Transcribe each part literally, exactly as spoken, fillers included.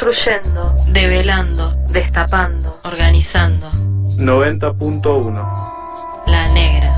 Construyendo, develando, destapando, organizando. noventa punto uno. La Negra.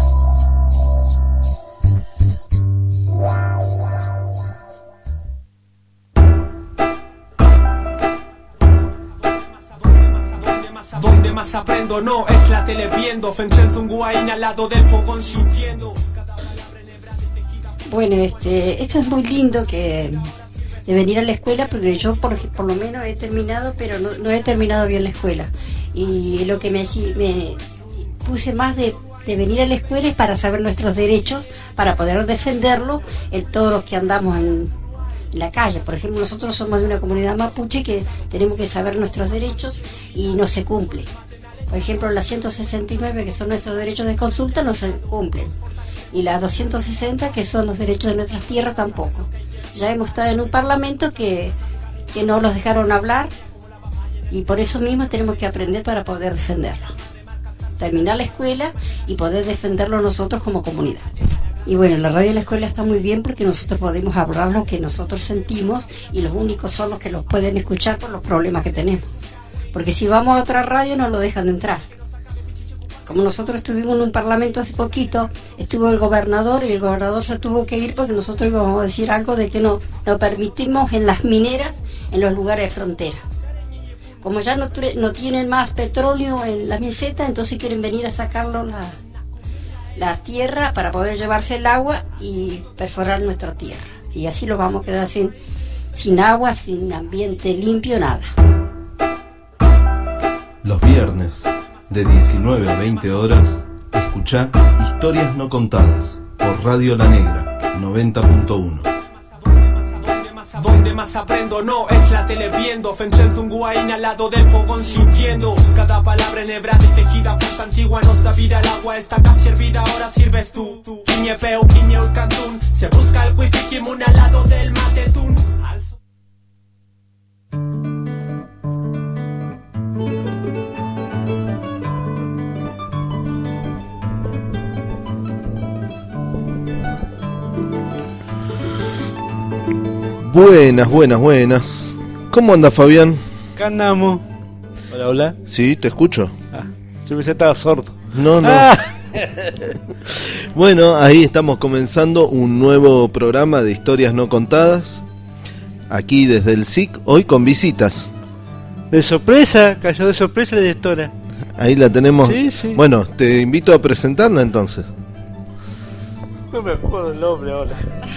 Donde más aprendo no es la tele viendo Fenchenzunguain al lado del fogón sintiendo. Bueno, este, esto es muy lindo que de venir a la escuela, porque yo por, por lo menos he terminado, pero no, no he terminado bien la escuela. Y lo que me, me puse más de, de venir a la escuela es para saber nuestros derechos, para poder defenderlos en todos los que andamos en, en la calle. Por ejemplo, nosotros somos de una comunidad mapuche que tenemos que saber nuestros derechos y no se cumple. Por ejemplo, la ciento sesenta y nueve, que son nuestros derechos de consulta, no se cumplen. Y la doscientos sesenta, que son los derechos de nuestras tierras, tampoco. Ya hemos estado en un parlamento que, que no los dejaron hablar, y por eso mismo tenemos que aprender para poder defenderlo. Terminar la escuela y poder defenderlo nosotros como comunidad. Y bueno, la radio de la escuela está muy bien porque nosotros podemos hablar lo que nosotros sentimos, y los únicos son los que los pueden escuchar por los problemas que tenemos. Porque si vamos a otra radio no lo dejan de entrar. Como nosotros estuvimos en un parlamento hace poquito, estuvo el gobernador y el gobernador se tuvo que ir porque nosotros íbamos a decir algo de que no, no permitimos en las mineras en los lugares de frontera. Como ya no, no tienen más petróleo en la meseta, entonces quieren venir a sacarlo la, la tierra para poder llevarse el agua y perforar nuestra tierra. Y así lo vamos a quedar sin, sin agua, sin ambiente limpio, nada. Los viernes, de diecinueve a veinte horas, escuchá Historias No Contadas por Radio La Negra, noventa punto uno. Donde más aprendo no es la tele viendo Fenchenzunguain al lado del fogón sintiendo. Cada palabra enhebrada y tejida fuerza antigua nos da vida. El agua está casi hervida, ahora sirves tú. Quiñepeo, quiñeo, cantún. Se busca el cuifiquimun al lado del matetún. Buenas, buenas, buenas. ¿Cómo anda, Fabián? Acá andamos. Hola, hola. Sí, te escucho. Ah, yo pensé que estaba sordo. No, no. Ah. Bueno, ahí estamos comenzando un nuevo programa de Historias No Contadas. Aquí desde el S I C, hoy con visitas. De sorpresa, cayó de sorpresa la directora. Ahí la tenemos. Sí, sí. Bueno, te invito a presentarla entonces. No me acuerdo el nombre ahora.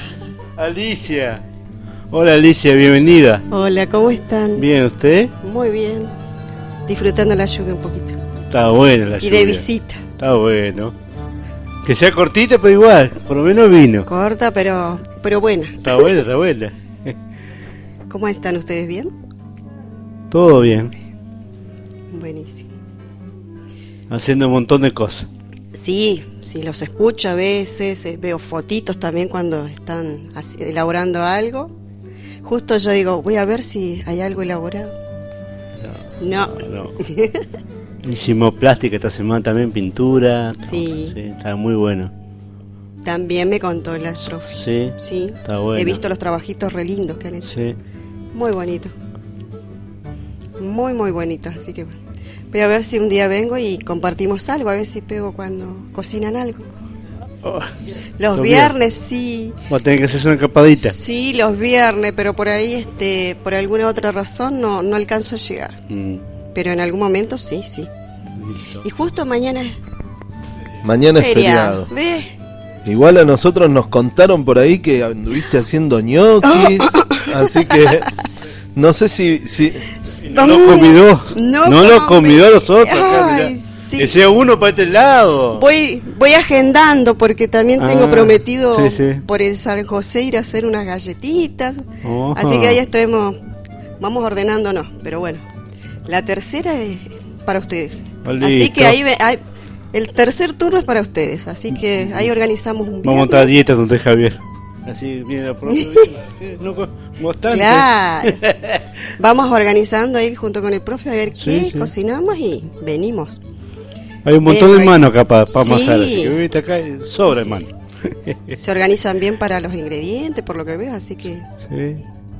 Alicia. Hola Alicia, bienvenida. Hola, ¿cómo están? Bien, ¿usted? Muy bien. Disfrutando la lluvia un poquito. Está buena la lluvia. Y de visita. Está bueno. Que sea cortita, pero igual, por lo menos vino. Corta, pero pero buena. Está buena, está buena. ¿Cómo están ustedes? ¿Bien? Todo bien. Buenísimo. Haciendo un montón de cosas. Sí, sí, los escucho a veces, eh, veo fotitos también cuando están así, elaborando algo. Justo yo digo, voy a ver si hay algo elaborado. No. No. no. Hicimos plástica esta semana también, pintura. Sí. Sí, está muy bueno. También me contó la profe. Sí. Sí. Está bueno. He visto los trabajitos re lindos que han hecho. Sí. Muy bonito. Muy, muy bonitos, así que bueno. Voy a ver si un día vengo y compartimos algo, a ver si pego cuando cocinan algo. Oh, los viernes, sí. Va a tener que hacerse una escapadita. Sí, los viernes, pero por ahí, este, por alguna otra razón no, no alcanzo a llegar. Mm. Pero en algún momento sí, sí. Listo. Y justo mañana es Mañana es feriado. ¿Ves? Igual a nosotros nos contaron por ahí que anduviste haciendo ñoquis, así que... No sé si... si... No lo comió. No, no lo comió a nosotros. Ay, acá, sí. Que sea uno para este lado. Voy voy agendando porque también tengo ah, prometido sí, sí. por el San José ir a hacer unas galletitas. Oh. Así que ahí estemos, vamos ordenándonos. Pero bueno, la tercera es para ustedes. Listo. Así que ahí, ahí el tercer turno es para ustedes. Así que ahí organizamos un viernes. Vamos a montar dieta donde Javier. Así viene la profe. No, bastante. Claro. Vamos organizando ahí junto con el profe a ver qué sí, sí. cocinamos y venimos. Hay un montón Pero de manos acá para pa sí. amasar, así que viste acá sobra sí, mano. Sí. Se organizan bien para los ingredientes, por lo que veo, así que sí.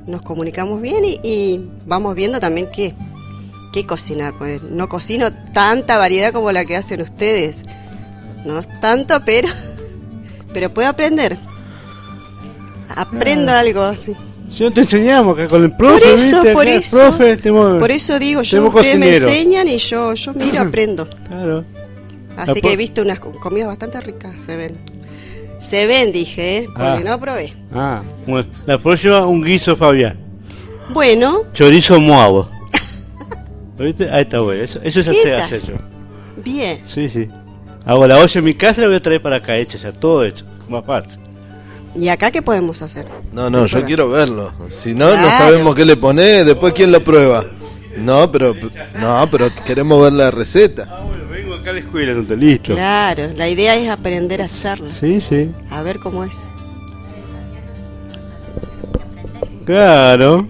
nos comunicamos bien y, y vamos viendo también qué, qué cocinar. Pues no cocino tanta variedad como la que hacen ustedes, no es tanto, pero pero puedo aprender. Aprendo ah. algo así. Si no te enseñamos que con el profe, por eso, ¿viste? por Acá, eso, profe, tenemos, por eso digo, yo ustedes me enseñan y yo, yo miro, aprendo. Claro. Así La que he visto unas comidas bastante ricas, se ven. Se ven, dije, ¿eh? Porque ah. no probé. Ah, bueno. La próxima, un guiso Fabián. Bueno. Chorizo moabo. ¿Lo viste? Ahí está bueno. Eso, eso ya se hace yo. Bien. Sí, sí. Hago la olla en mi casa y la voy a traer para acá, hecha ya, todo hecho. Más fácil. ¿Y acá qué podemos hacer? No, no, yo quiero verlo. Si no, claro. no sabemos qué le ponés, después quién lo prueba. No, pero no, pero queremos ver la receta. Ah, bueno, vengo acá a la escuela, no te listo. Claro, la idea es aprender a hacerlo. Sí, sí. A ver cómo es. Claro.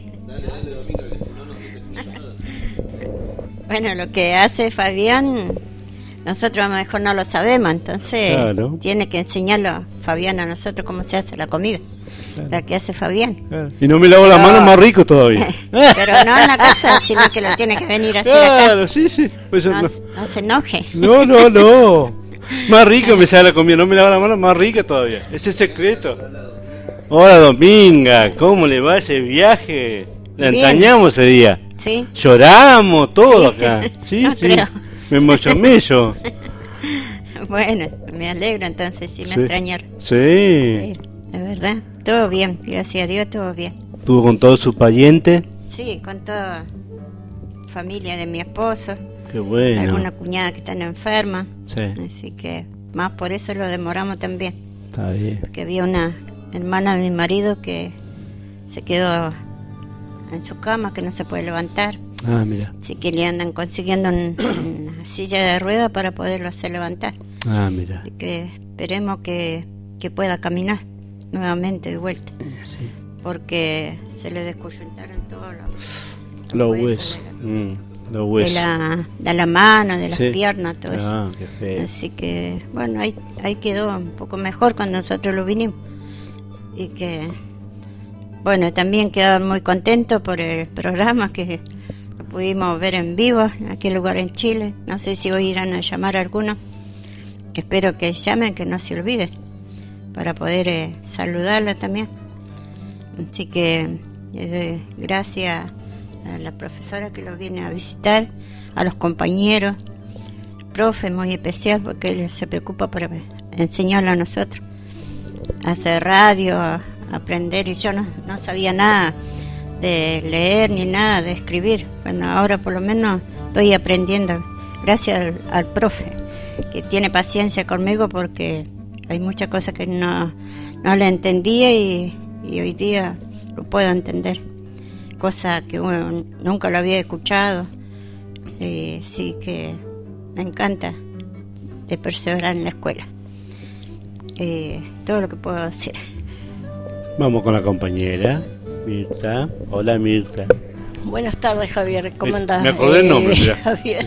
Bueno, lo que hace Fabián, nosotros a lo mejor no lo sabemos, entonces claro. tiene que enseñarlo Fabián a nosotros cómo se hace la comida, claro. la que hace Fabián. Claro. Y no me lavo Pero... la mano más rico todavía. Pero no en la casa, sino que lo tiene que venir a hacer claro, acá. Claro, sí, sí. Pues no, no. no se enoje. No, no, no. Más rico me sale la comida, no me lavo la mano más rica todavía. Ese es el secreto. Hola Dominga, ¿cómo le va ese viaje? La entrañamos ese día. Sí. Lloramos todo sí. acá. Sí, no sí. Creo. Me emocioné yo. Bueno, me alegro entonces si me sí. extrañaron. Sí. sí. De verdad, todo bien, gracias a Dios, todo bien. ¿Estuvo con todo su pariente? Sí, con toda familia de mi esposo. Qué bueno. Alguna cuñada que están enferma. Sí. Así que más por eso lo demoramos también. Está bien. Porque había una hermana de mi marido que se quedó en su cama, que no se puede levantar. Ah, mira. Así que le andan consiguiendo un, una silla de ruedas para poderlo hacer levantar. Ah, mira. Así que esperemos que, que pueda caminar nuevamente de vuelta. Sí. Porque se le descoyuntaron todos los, los huesos. De, mm, los huesos. De la, de la mano, de las sí. piernas, todo ah, eso. Qué feo. Así que, bueno, ahí, ahí quedó un poco mejor cuando nosotros lo vinimos. Y que, bueno, también quedaba muy contento por el programa que lo pudimos ver en vivo en aquel lugar en Chile. No sé si hoy irán a llamar a algunos. Espero que llamen, que no se olviden, para poder eh, saludarla también. Así que eh, gracias a la profesora que los viene a visitar, a los compañeros, el profe muy especial porque él se preocupa por enseñarlo a nosotros, a hacer radio, a aprender, y yo no, no sabía nada de leer ni nada de escribir. Bueno, ahora por lo menos estoy aprendiendo gracias al, al profe, que tiene paciencia conmigo porque hay muchas cosas que no, no le entendía y, y hoy día lo puedo entender, cosas que bueno, nunca lo había escuchado. Eh, sí que me encanta de perseverar en la escuela. Eh, todo lo que puedo decir. Vamos con la compañera Mirta. Hola Mirta. Buenas tardes Javier, ¿cómo andás? Me acordé el nombre, eh, Javier.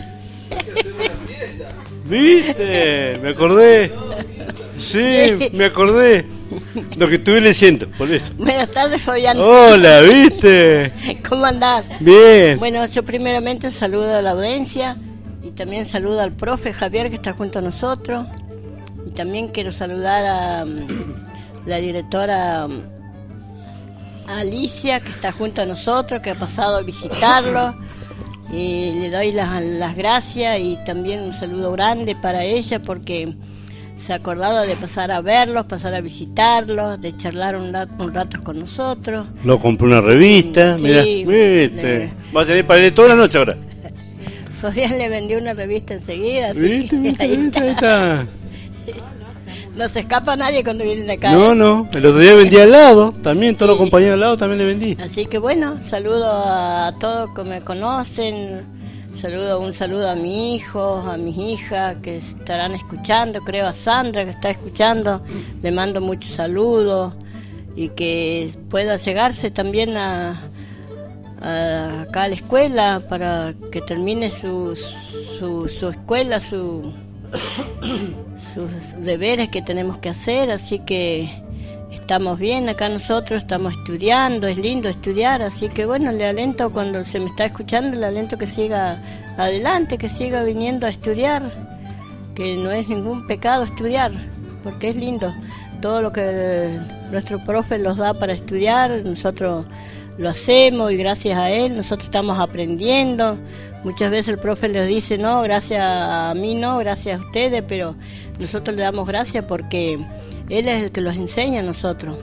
¿Viste? Me acordé. Sí, me acordé. Lo que estuve leyendo, por eso. Buenas tardes Fabián. Hola, ¿viste? ¿Cómo andás? Bien. Bueno, yo primeramente saludo a la audiencia y también saludo al profe Javier que está junto a nosotros. Y también quiero saludar a um, la directora um, Alicia, que está junto a nosotros, que ha pasado a visitarlo. Y le doy las, las gracias y también un saludo grande para ella porque se ha acordado de pasar a verlos, pasar a visitarlos, de charlar un rato, un rato con nosotros. Lo compré una revista, sí, mira, viste. Le... Va a tener para leer toda la noche ahora. Fabián le vendió una revista enseguida, así ¿Viste, que viste, ahí viste, ahí está. está. No se escapa nadie cuando vienen acá. No, no, el otro día vendí al lado, también todos sí. Los compañeros al lado también le vendí. Así que bueno, saludo a todos que me conocen, saludo un saludo a mi hijo, a mis hijas que estarán escuchando, creo a Sandra que está escuchando, le mando muchos saludos y que pueda llegarse también a, a acá a la escuela para que termine su, su, su escuela, su... sus deberes que tenemos que hacer, así que estamos bien acá nosotros, estamos estudiando, es lindo estudiar, así que bueno, le alento cuando se me está escuchando, le alento que siga adelante, que siga viniendo a estudiar, que no es ningún pecado estudiar, porque es lindo. Todo lo que nuestro profe nos da para estudiar, nosotros lo hacemos y gracias a él nosotros estamos aprendiendo. Muchas veces el profe les dice, no, gracias a mí no, gracias a ustedes, pero nosotros le damos gracias porque él es el que los enseña a nosotros.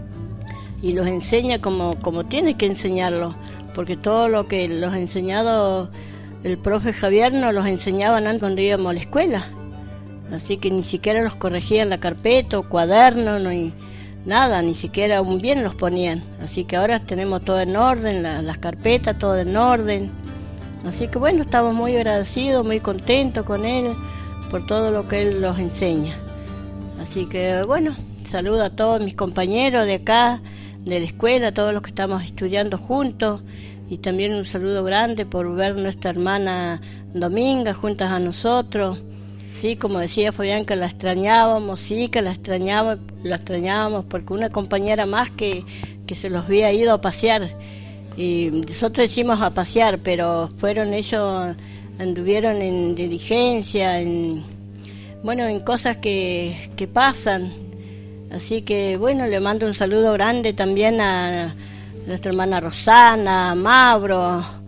Y los enseña como, como tiene que enseñarlos, porque todo lo que los ha enseñado el profe Javier nos los enseñaban antes cuando íbamos a la escuela. Así que ni siquiera los corregían la carpeta, o cuaderno, no, y nada, ni siquiera un bien los ponían. Así que ahora tenemos todo en orden, la, las carpetas, todo en orden. Así que bueno, estamos muy agradecidos, muy contentos con él por todo lo que él nos enseña. Así que bueno, saludo a todos mis compañeros de acá, de la escuela, a todos los que estamos estudiando juntos. Y también un saludo grande por ver nuestra hermana Dominga juntas a nosotros. Sí, como decía Fabián, que la extrañábamos, sí, que la extrañábamos, la extrañábamos porque una compañera más que, que se los había ido a pasear. Y nosotros hicimos a pasear, pero fueron ellos, anduvieron en diligencia, en, bueno, en cosas que, que pasan. Así que, bueno, le mando un saludo grande también a nuestra hermana Rosana, a Mauro,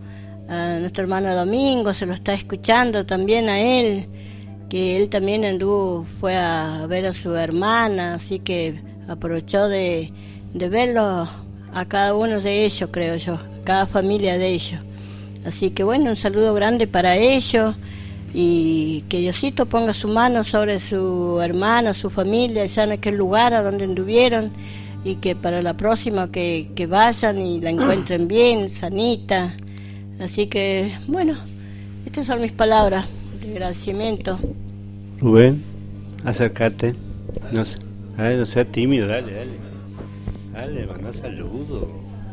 a nuestro hermano Domingo, se lo está escuchando también a él, que él también anduvo, fue a ver a su hermana, así que aprovechó de, de verlo a cada uno de ellos, creo yo, a cada familia de ellos. Así que bueno, un saludo grande para ellos y que Diosito ponga su mano sobre su hermana, su familia, allá en aquel lugar a donde anduvieron, y que para la próxima que, que vayan y la encuentren bien, sanita. Así que bueno, estas son mis palabras de agradecimiento. Rubén, acércate, no, dale, no seas tímido, dale, dale, dale, manda saludos.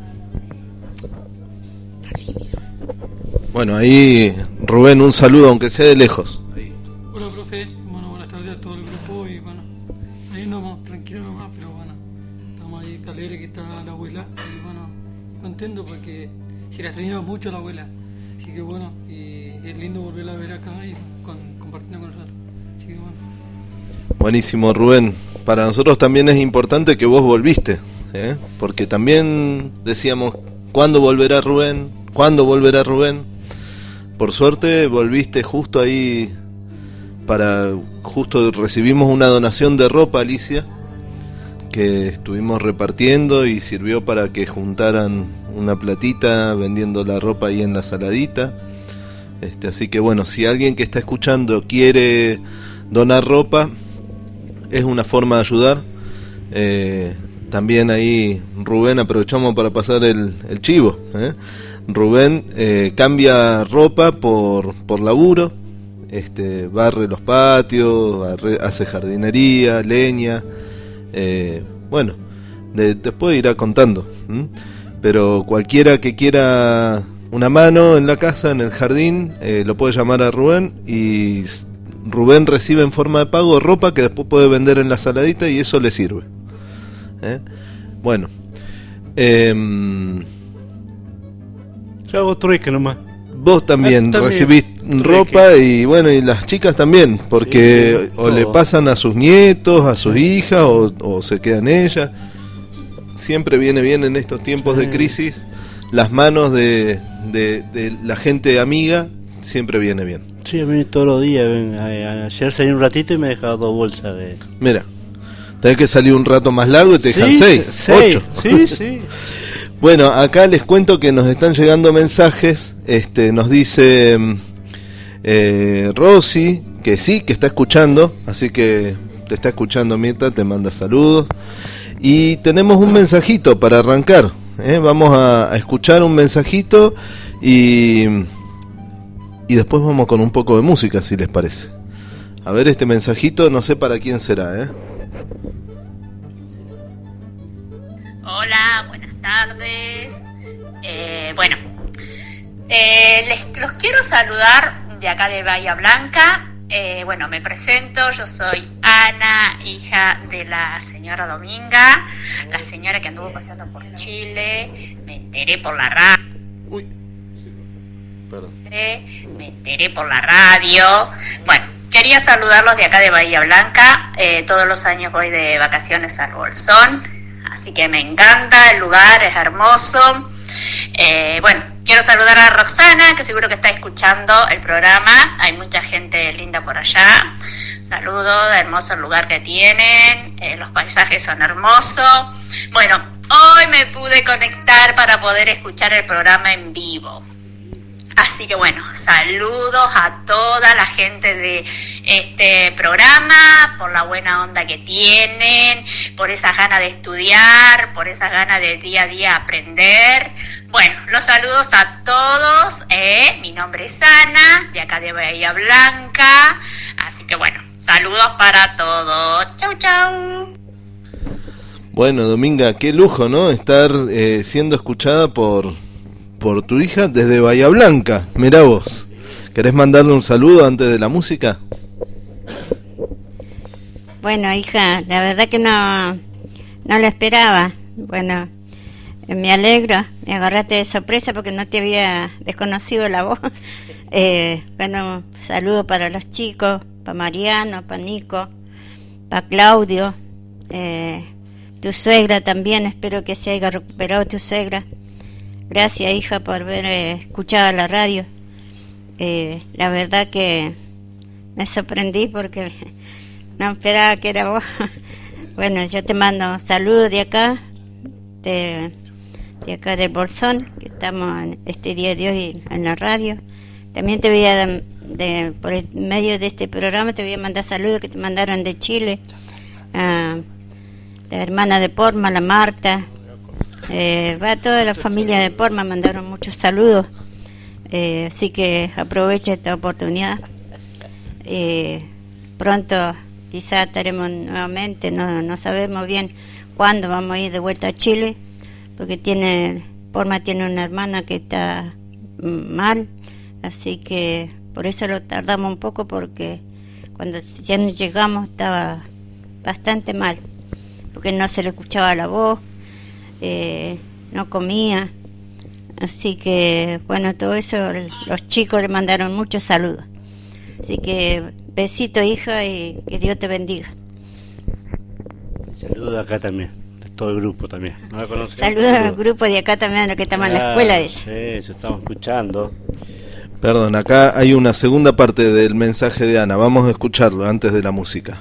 Bueno, ahí Rubén, un saludo aunque sea de lejos. Ahí. Hola profe, bueno, buenas tardes a todo el grupo y bueno, ahí andamos tranquilos nomás, pero bueno, estamos ahí alegres que está la abuela y bueno, contento porque se la extrañaba mucho la abuela, así que bueno, y es lindo volverla a ver acá y con, compartiendo con nosotros, así que bueno. Buenísimo, Rubén, para nosotros también es importante que vos volviste, ¿eh? Porque también decíamos, ¿cuándo volverá Rubén? ¿Cuándo volverá Rubén? Por suerte volviste justo ahí, para justo recibimos una donación de ropa, Alicia, que estuvimos repartiendo y sirvió para que juntaran una platita vendiendo la ropa ahí en la saladita. Este, así que bueno, si alguien que está escuchando quiere donar ropa, es una forma de ayudar. Eh, también ahí, Rubén, aprovechamos para pasar el, el chivo, ¿eh? Rubén eh, cambia ropa por, por laburo, este, barre los patios, arre, hace jardinería, leña, eh, bueno, de, después irá contando, ¿m? Pero cualquiera que quiera una mano en la casa, en el jardín, eh, lo puede llamar a Rubén y Rubén recibe en forma de pago ropa que después puede vender en la saladita y eso le sirve, ¿eh? Bueno, eh, yo hago trueque nomás. Vos también, también recibís trueque. Ropa y bueno, y las chicas también, porque sí, sí, o todo. Le pasan a sus nietos, a sus sí. hijas, o, o se quedan ellas. Siempre viene bien en estos tiempos sí. de crisis, las manos de, de, de la gente amiga, siempre viene bien. Sí, a mí todos los días, ayer salí un ratito y me he dejado dos bolsas de... Mira, tenés que salir un rato más largo y te dejan sí, seis, seis, ocho. Sí, sí. Bueno, acá les cuento que nos están llegando mensajes. Este, nos dice eh, Rosy que sí, que está escuchando, así que te está escuchando Mirta, te manda saludos. Y tenemos un mensajito para arrancar, ¿eh? Vamos a, a escuchar un mensajito y, y después vamos con un poco de música, si les parece. A ver, este mensajito, no sé para quién será, ¿eh? Hola, buenas tardes. Eh, bueno, eh, les, los quiero saludar de acá de Bahía Blanca Eh, bueno, me presento, yo soy Ana, hija de la señora Dominga, la señora que anduvo paseando por Chile. Me enteré por la radio. Uy, sí, perdón. Me enteré por la radio. Bueno, quería saludarlos de acá de Bahía Blanca. Eh, todos los años voy de vacaciones al Bolsón, así que me encanta el lugar, es hermoso. Eh, bueno, quiero saludar a Roxana, que seguro que está escuchando el programa. Hay mucha gente linda por allá. Saludos, hermoso el lugar que tienen. Eh, los paisajes son hermosos. Bueno, hoy me pude conectar para poder escuchar el programa en vivo. Así que bueno, saludos a toda la gente de este programa, por la buena onda que tienen, por esa gana de estudiar, por esa gana de día a día aprender. Bueno, los saludos a todos. Eh, mi nombre es Ana, de acá de Bahía Blanca. Así que bueno, saludos para todos. Chau, chau. Bueno, Dominga, qué lujo, ¿no? Estar eh, siendo escuchada por... por tu hija desde Bahía Blanca. Mirá vos, ¿querés mandarle un saludo antes de la música? Bueno, hija, la verdad que no no lo esperaba. Bueno, me alegro, me agarraste de sorpresa porque no te había desconocido la voz. Eh, bueno, saludo para los chicos, para Mariano, para Nico, para Claudio, eh, tu suegra también, espero que se haya recuperado tu suegra. Gracias, hija, por haber eh, escuchado la radio. Eh, la verdad que me sorprendí porque no esperaba que era vos. Bueno, yo te mando saludos de acá, de, de acá del Bolsón, que estamos en este día de hoy en la radio. También te voy a dar, de, por el medio de este programa, te voy a mandar saludos que te mandaron de Chile. A la hermana de Porma, la Marta. Eh, va a toda la familia de Porma, mandaron muchos saludos, eh, así que aprovecha esta oportunidad. Eh, pronto quizás estaremos nuevamente, no, no sabemos bien cuándo vamos a ir de vuelta a Chile, porque tiene Porma tiene una hermana que está mal, así que por eso lo tardamos un poco, porque cuando ya llegamos estaba bastante mal, porque no se le escuchaba la voz. Eh, no comía, así que bueno, todo eso los chicos le mandaron muchos saludos, así que besito, hija, y que Dios te bendiga. Saludos acá también, de todo el grupo también. ¿No la conocen? Saludos al grupo de acá también, los que estamos ah, en la escuela esa. Sí, eso estamos escuchando. Perdón, acá hay una segunda parte del mensaje de Ana, vamos a escucharlo antes de la música.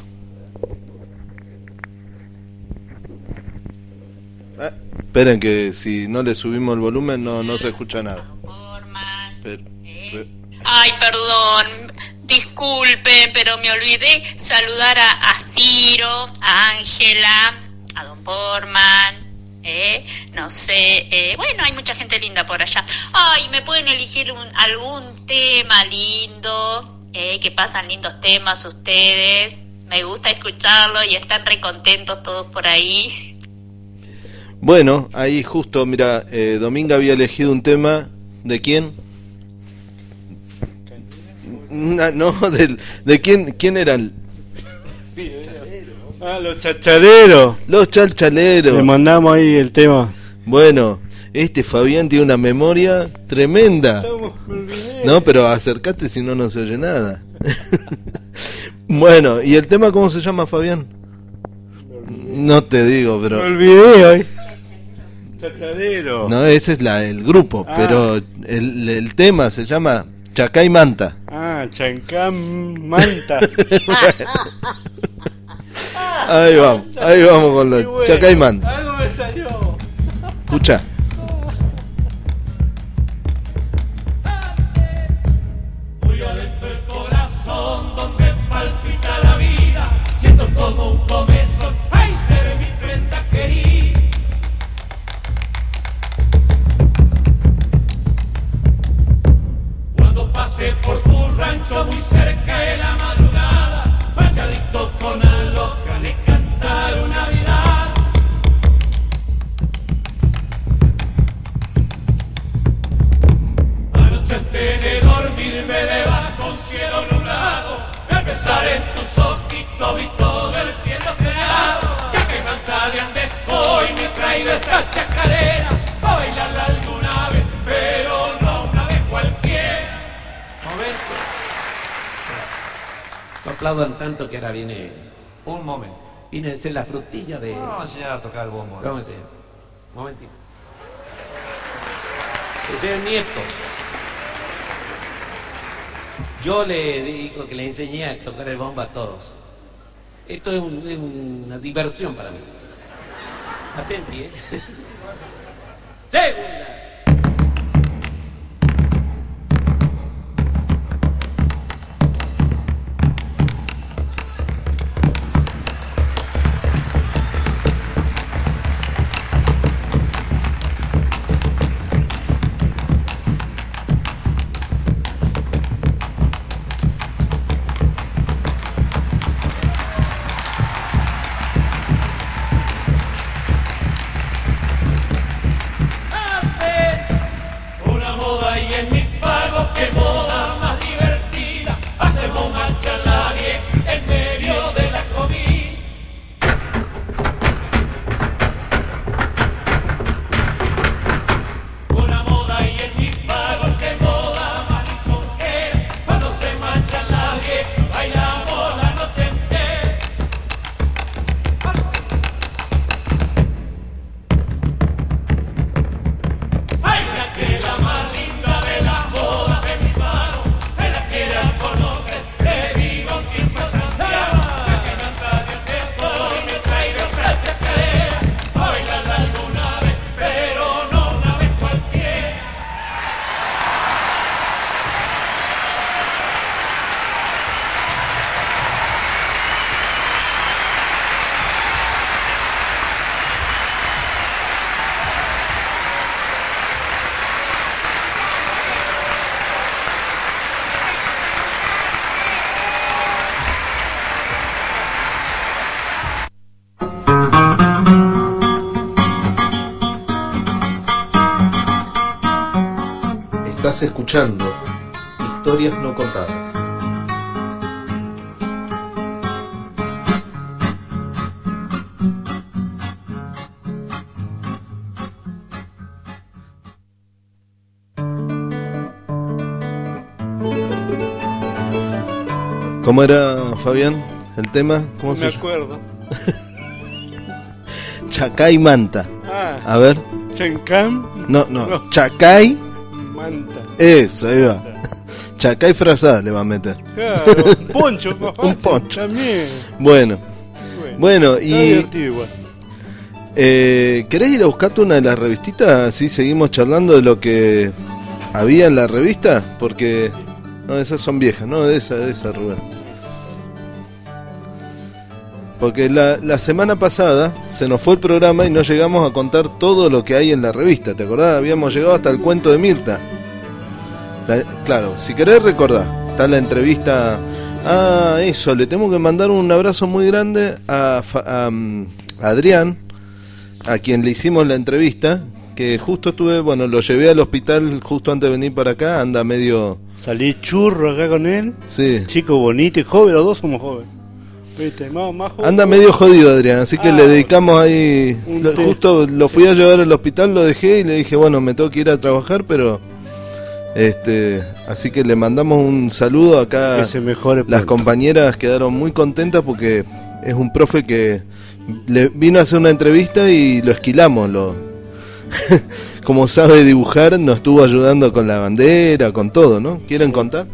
Esperen que si no le subimos el volumen no no se escucha nada. Pero, pero... Ay, perdón, disculpen, pero me olvidé saludar a, a Ciro, a Ángela, a Don Porman, eh, no sé, eh, bueno, hay mucha gente linda por allá. Ay, ¿me pueden elegir un, algún tema lindo? Eh, que pasan lindos temas ustedes, me gusta escucharlo y están re contentos todos por ahí. Bueno, ahí justo, mira, eh, Dominga había elegido un tema, ¿de quién? No, no del, ¿de quién, quién eran? Ah, los chachaleros. Los chachaleros. Le mandamos ahí el tema. Bueno, este Fabián tiene una memoria tremenda. No, pero acércate si no, no se oye nada. Bueno, ¿y el tema cómo se llama, Fabián? No te digo, pero... Me olvidé hoy. Chachadero. No, ese es la, el grupo, ah. Pero el, el tema se llama Chacay Manta. Ah, Chancán Manta. Ahí vamos, ahí vamos con los bueno. Chacay Manta. Algo me salió. Escucha. Muy adentro del corazón donde palpita la vida, siento como un comezón, ay, seré mi prenda querida. Pasé por tu rancho muy cerca de la madrugada, machadito con aloja le cantaron Navidad. traído esta chacarera a bailarla alguna vez, pero no una vez cualquiera. Momento. No aplaudan tanto que ahora viene un momento. Viene a ser la frutilla de... Vamos a enseñar a tocar el bombo. Vamos a enseñar. Un momentito. Ese es el nieto. Yo le digo que le enseñé a tocar el bombo a todos. Esto es, un, es una diversión para mí. Atenti, ¿eh? Segunda. Estás escuchando Historias No Contadas. ¿Cómo era, Fabián, el tema? ¿Cómo no se me llama? acuerdo. Chacay Manta. Ah, a ver. Chancán. No, no, no. Chacay Manta. Eso, ahí va. Chacay frazada le va a meter. Claro, un poncho, más fácil, un poncho. También. Bueno. Bueno, bueno está y. divertido igual. Eh, ¿Querés ir a buscarte una de las revistitas? Así seguimos charlando de lo que había en la revista. Porque. No, esas son viejas, no, de esa, de esa, Rubén. Porque la, la semana pasada se nos fue el programa y no llegamos a contar todo lo que hay en la revista. ¿Te acordás? Habíamos llegado hasta el cuento de Mirta. La, claro, si querés recordar, está la entrevista. Ah, eso, le tengo que mandar un abrazo muy grande a, a, a Adrián, a quien le hicimos la entrevista. Que justo estuve, bueno, lo llevé al hospital justo antes de venir para acá. Anda medio. Salí churro acá con él. Sí. Chico bonito y joven, los dos somos jóvenes. ¿Viste? Más, más joven. Anda medio jodido, Adrián, así que ah, le dedicamos ahí. Lo, té. justo lo fui a llevar al hospital, lo dejé y le dije, bueno, me tengo que ir a trabajar, pero. Este, así que le mandamos un saludo acá. Que se mejore Las pronto. compañeras quedaron muy contentas porque es un profe que le vino a hacer una entrevista y lo esquilamos. Lo, como sabe dibujar, nos estuvo ayudando con la bandera, con todo, ¿no? ¿Quieren sí. contar?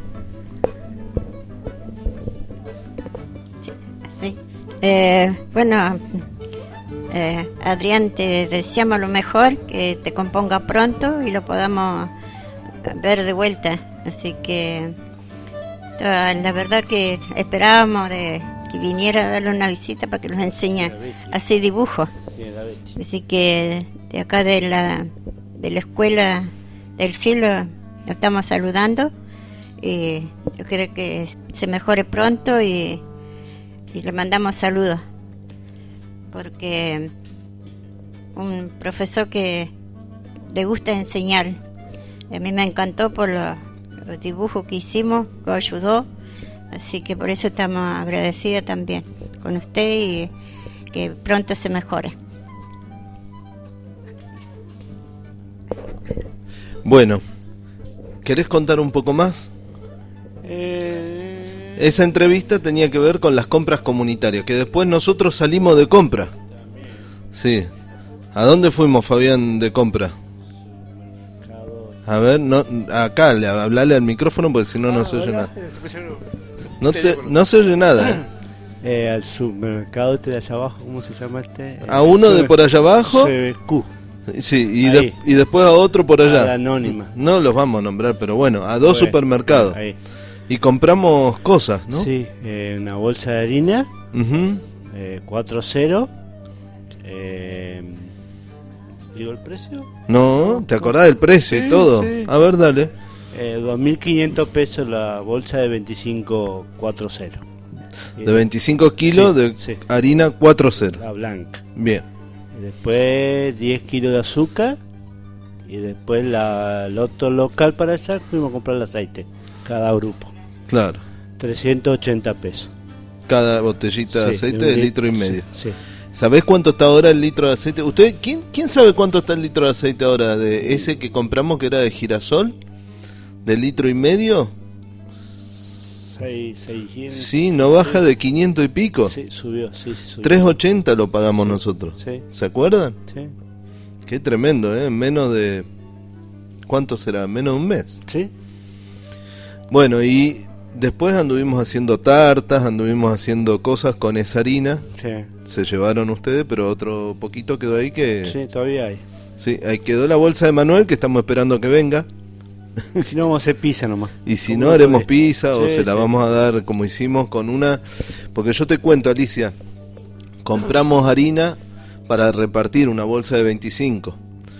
Sí. Eh, bueno, eh, Adrián, te deseamos lo mejor, que te componga pronto y lo podamos ver de vuelta. Así que la verdad que esperábamos de que viniera a darle una visita para que nos enseñe a hacer dibujos. Así que de acá de la de la escuela del cielo lo estamos saludando y yo creo que se mejore pronto y, y le mandamos saludos porque un profesor que le gusta enseñar. A mí me encantó por los, los dibujos que hicimos, lo ayudó, así que por eso estamos agradecidos también con usted y que pronto se mejore. Bueno, ¿querés contar un poco más? Eh... Esa entrevista tenía que ver con las compras comunitarias, que después nosotros salimos de compra. Sí. ¿A dónde fuimos, Fabián, de compra? A ver, no, acá, le, hablale al micrófono porque si no, no se oye nada. No, te, no se oye nada. ¿eh? Eh, al supermercado este de allá abajo, ¿cómo se llama este? A uno de por allá abajo. C B Q. Sí, y, de, y después a otro por allá. A la Anónima. No los vamos a nombrar, pero bueno, a dos Bueno, supermercados. ahí. Y compramos cosas, ¿no? Sí, eh, una bolsa de harina, uh-huh. eh, cuatro cero. Eh, ¿Digo el precio? No, ¿te acordás del precio sí, y todo? Sí. A ver, dale. Eh, dos mil quinientos pesos la bolsa de veinticinco cuatro cero. De veinticinco kilos sí, de sí. harina cuatro cero. La blanca. Bien. Y después diez kilos de azúcar. Y después la, el otro local para allá fuimos a comprar el aceite. Cada grupo. Claro. trescientos ochenta pesos. Cada botellita sí, de aceite de de litro y medio. Sí, sí. ¿Sabés cuánto está ahora el litro de aceite? ¿Usted quién quién sabe cuánto está el litro de aceite ahora de ese que compramos que era de girasol? ¿De litro y medio? seis, seiscientos. Sí, no baja de quinientos y pico. Sí, subió, sí, sí, subió. tres ochenta lo pagamos sí, nosotros. Sí. ¿Se acuerdan? Sí. Qué tremendo, ¿eh? Menos de... ¿Cuánto será? Menos de un mes. Sí. Bueno, y después anduvimos haciendo tartas, anduvimos haciendo cosas con esa harina. Sí. Se llevaron ustedes, pero otro poquito quedó ahí que... Sí, todavía hay. Sí, ahí quedó la bolsa de Manuel, que estamos esperando que venga. Si no, vamos a hacer pizza nomás. Y si no, haremos pizza o sí, se la sí. vamos a dar como hicimos con una... Porque yo te cuento, Alicia, compramos harina para repartir una bolsa de veinticinco.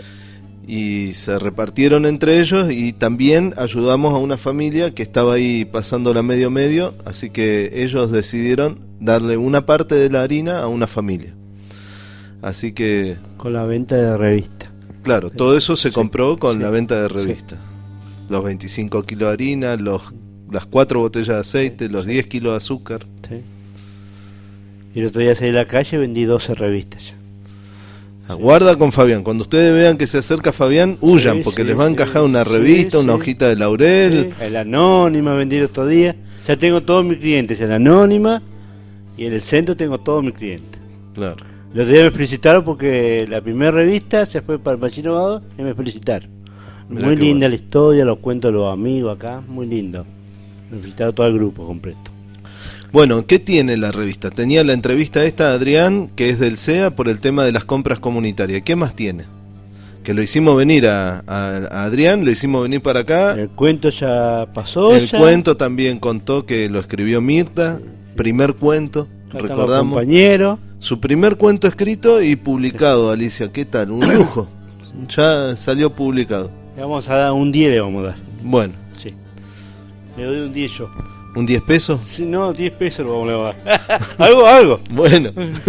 Y se repartieron entre ellos y también ayudamos a una familia que estaba ahí pasándola medio medio, así que ellos decidieron darle una parte de la harina a una familia. Así que... Con la venta de revista. Claro, todo eso se sí, compró con sí, la venta de revista. Sí. Los veinticinco kilos de harina, los, las cuatro botellas de aceite, sí, los diez kilos de azúcar. Sí. Y el otro día salí a la calle y vendí doce revistas ya. Aguarda con Fabián, cuando ustedes vean que se acerca Fabián, huyan, sí, porque sí, les va a encajar sí, una revista, sí, una sí. hojita de laurel. Sí. El Anónima vendí el otro día. Ya tengo todos mis clientes, el Anónima y en el centro tengo todos mis clientes. Claro. El otro día me felicitaron porque la primera revista se fue para el Machino Vado y me felicitaron. Mirá muy linda bueno. la historia, los cuentos de los amigos acá, muy lindo. Me felicitaron todo el grupo completo. Bueno, ¿qué tiene la revista? Tenía la entrevista esta a Adrián, que es del C E A, por el tema de las compras comunitarias. ¿Qué más tiene? Que lo hicimos venir a, a, a Adrián, lo hicimos venir para acá. El cuento ya pasó. El ya. cuento también contó que lo escribió Mirta, sí. Primer cuento, acá recordamos. Compañero. Su primer cuento escrito y publicado, sí. Alicia, ¿qué tal? Un lujo. Ya salió publicado. Le vamos a dar un diez, le vamos a dar. Bueno. Sí. Le doy un diez yo. ¿Un diez pesos? Sí, no, diez pesos lo vamos a dar. algo, algo. Bueno.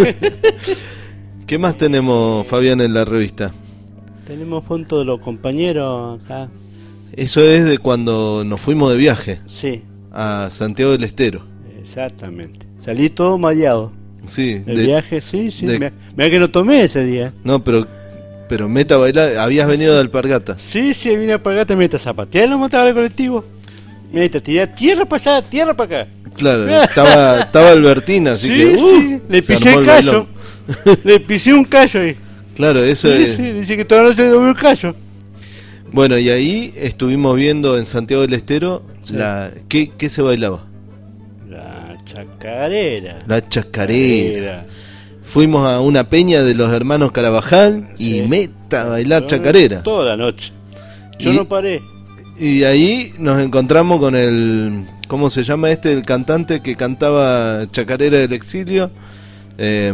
¿Qué más tenemos, Fabián, en la revista? Tenemos fotos de los compañeros acá. Eso es de cuando nos fuimos de viaje. Sí. A Santiago del Estero. Exactamente. Salí todo mareado. Sí. El de, viaje, sí, sí. De... Mira que no tomé ese día. No, pero... Pero meta a bailar, habías venido sí. de Alpargatas. Sí, sí, vine a Alpargatas, meta a zapatear, lo montaba el colectivo. Meta, tirar tierra para allá, tierra para acá. Claro, estaba, estaba Albertina, así sí, que... Uh, sí, le pisé el callo. Le pisé un callo ahí. Claro, eso sí, es... Sí, dice que toda la noche le dobló el callo. Bueno, y ahí estuvimos viendo en Santiago del Estero, sí. la ¿qué, ¿qué se bailaba? La chacarera. La chacarera. Fuimos a una peña de los hermanos Carabajal sí. y meta a bailar Yo, chacarera. Toda la noche. Yo y, no paré. Y ahí nos encontramos con el... ¿Cómo se llama este? El cantante que cantaba Chacarera del Exilio. Eh,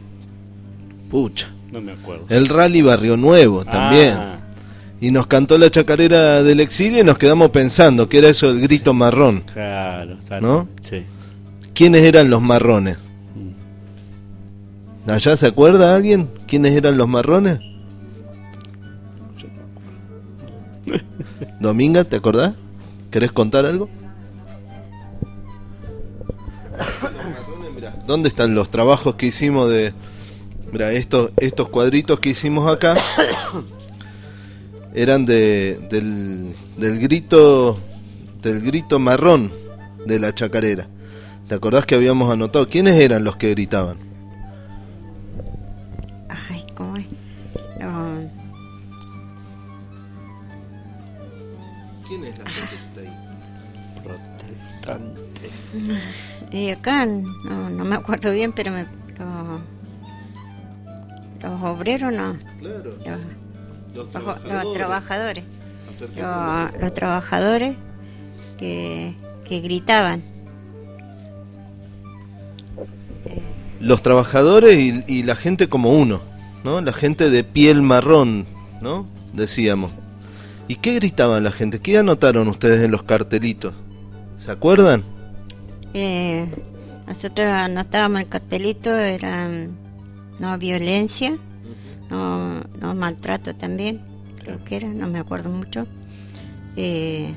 pucha. No me acuerdo. El Rally Barrio Nuevo también. Ah. Y nos cantó la Chacarera del Exilio y nos quedamos pensando que era eso del grito marrón. Claro, claro. ¿No? Sí. ¿Quiénes eran los marrones? ¿Allá se acuerda alguien quiénes eran los marrones? Dominga, ¿te acordás? ¿Querés contar algo? Mirá, ¿dónde están los trabajos que hicimos de... Mira, estos, estos cuadritos que hicimos acá eran de del, del grito del grito marrón de la chacarera. ¿Te acordás que habíamos anotado? ¿Quiénes eran los que gritaban? Ay, ¿cómo es? No. ¿Quién es la gente que está ahí? Protestante. Y acá, no, no me acuerdo bien, pero me, los, los obreros no. Claro. Los, Los los trabajadores. trabajadores. Acércate Los, más. los trabajadores que, que gritaban. Los trabajadores y, y la gente como uno, ¿no? La gente de piel marrón, ¿no? Decíamos. ¿Y qué gritaban la gente? ¿Qué anotaron ustedes en los cartelitos? ¿Se acuerdan? Eh, nosotros anotábamos el cartelito, eran no violencia, no, no maltrato también, creo que era, no me acuerdo mucho. Eh,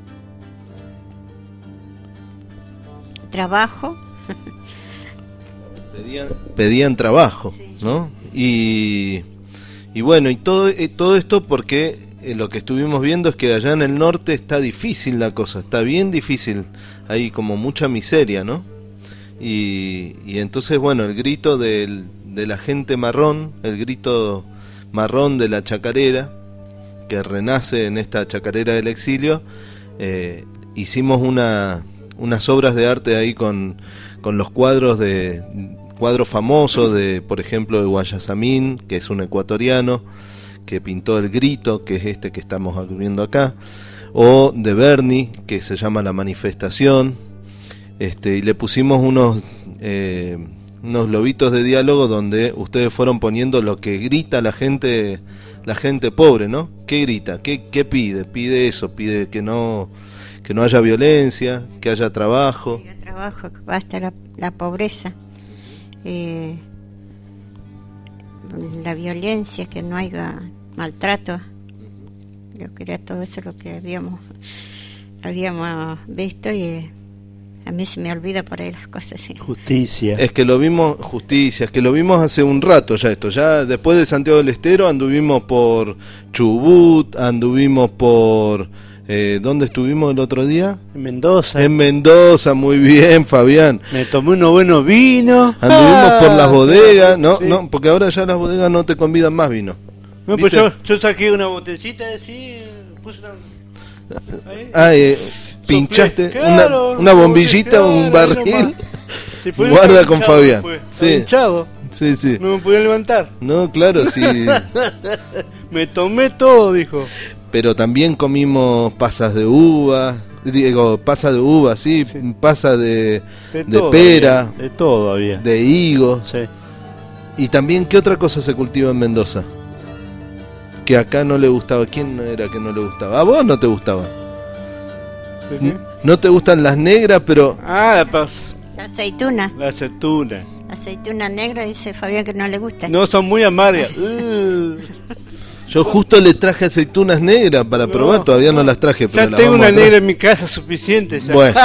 trabajo. Pedían, pedían trabajo, ¿no? Y, y bueno, y todo, eh, todo esto porque eh, lo que estuvimos viendo es que allá en el norte está difícil la cosa, está bien difícil, hay como mucha miseria, ¿no? Y, y entonces, bueno, el grito del, de la gente marrón, el grito marrón de la chacarera, que renace en esta chacarera del exilio, eh, hicimos una, unas obras de arte ahí con, con los cuadros de... cuadros famosos de, por ejemplo, de Guayasamín, que es un ecuatoriano que pintó el grito, que es este que estamos viendo acá, o de Berni, que se llama La Manifestación, este, y le pusimos unos eh, unos globitos de diálogo donde ustedes fueron poniendo lo que grita la gente, la gente pobre, ¿no? ¿Qué grita? ¿Qué, qué pide? Pide eso, pide que no que no haya violencia, que haya trabajo. Que haya trabajo, que basta la, la pobreza. Eh, la violencia, que no haya maltrato. Yo quería todo eso lo que habíamos habíamos visto y eh, a mí se me olvida por ahí las cosas. ¿Sí? Justicia. Es que lo vimos, justicia, es que lo vimos hace un rato ya esto, ya después de Santiago del Estero anduvimos por Chubut, anduvimos por... Eh, ¿Dónde estuvimos el otro día? En Mendoza. En Mendoza, muy bien, Fabián. Me tomé unos buenos vinos. Anduvimos ah, por las bodegas, no, sí. no, porque ahora ya las bodegas no te convidan más vino. No, pues yo, yo saqué una botellita así, puse una... Ahí. Ah, eh, pinchaste Claro, una, una bombillita, claro, un barril. Sí, fue Guarda con hinchado, Fabián. Pues, Sí. hinchado. Sí, sí. No me podía levantar. No, claro, sí. Me tomé todo, dijo. Pero también comimos pasas de uva, digo, pasas de uva, sí, sí. pasas de, de, de todo pera, había, de todo había. De higo. Sí. Y también, ¿qué otra cosa se cultiva en Mendoza? Que acá no le gustaba. ¿Quién era que no le gustaba? ¿A vos no te gustaba? ¿Qué? No te gustan las negras, pero... Ah, la paz. La aceituna. La aceituna. La aceituna negra, dice Fabián que no le gusta. No, son muy amargas. Yo justo le traje aceitunas negras para no, probar, todavía no, no las traje. Ya pero tengo una negra en mi casa suficiente. Ya. Bueno.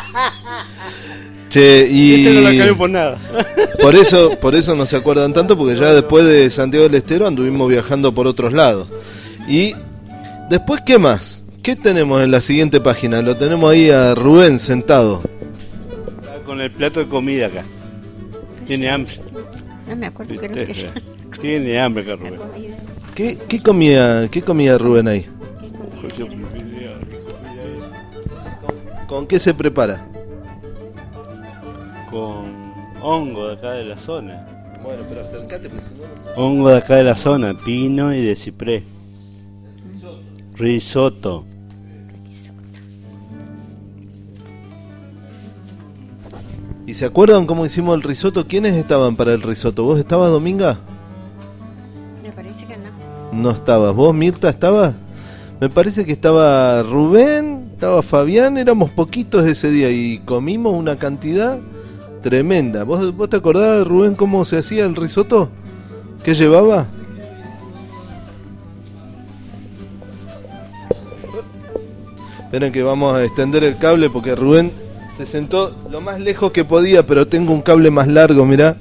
Che, y... Esa no la cambié por nada. Por eso, por eso no se acuerdan tanto, porque ya después de Santiago del Estero anduvimos viajando por otros lados. Y después, ¿qué más? ¿Qué tenemos en la siguiente página? Lo tenemos ahí a Rubén sentado. Está con el plato de comida acá. Tiene hambre. No me acuerdo qué era que... Tiene hambre acá, Rubén. ¿Qué, qué comía, qué comía Rubén ahí? ¿Con qué se prepara? Con hongo de acá de la zona. Bueno, pero acércate, pues, no... Hongo de acá de la zona, pino y de ciprés. Risotto. ¿Y se acuerdan cómo hicimos el risotto? ¿Quiénes estaban para el risotto? ¿Vos estabas, Dominga? Me parece que no. No estabas. ¿Vos, Mirta, estabas? Me parece que estaba Rubén, estaba Fabián, éramos poquitos ese día y comimos una cantidad tremenda. ¿Vos, vos te acordás, Rubén, cómo se hacía el risotto? ¿Qué llevaba? Esperen que vamos a extender el cable porque Rubén se sentó lo más lejos que podía, pero tengo un cable más largo, mirá.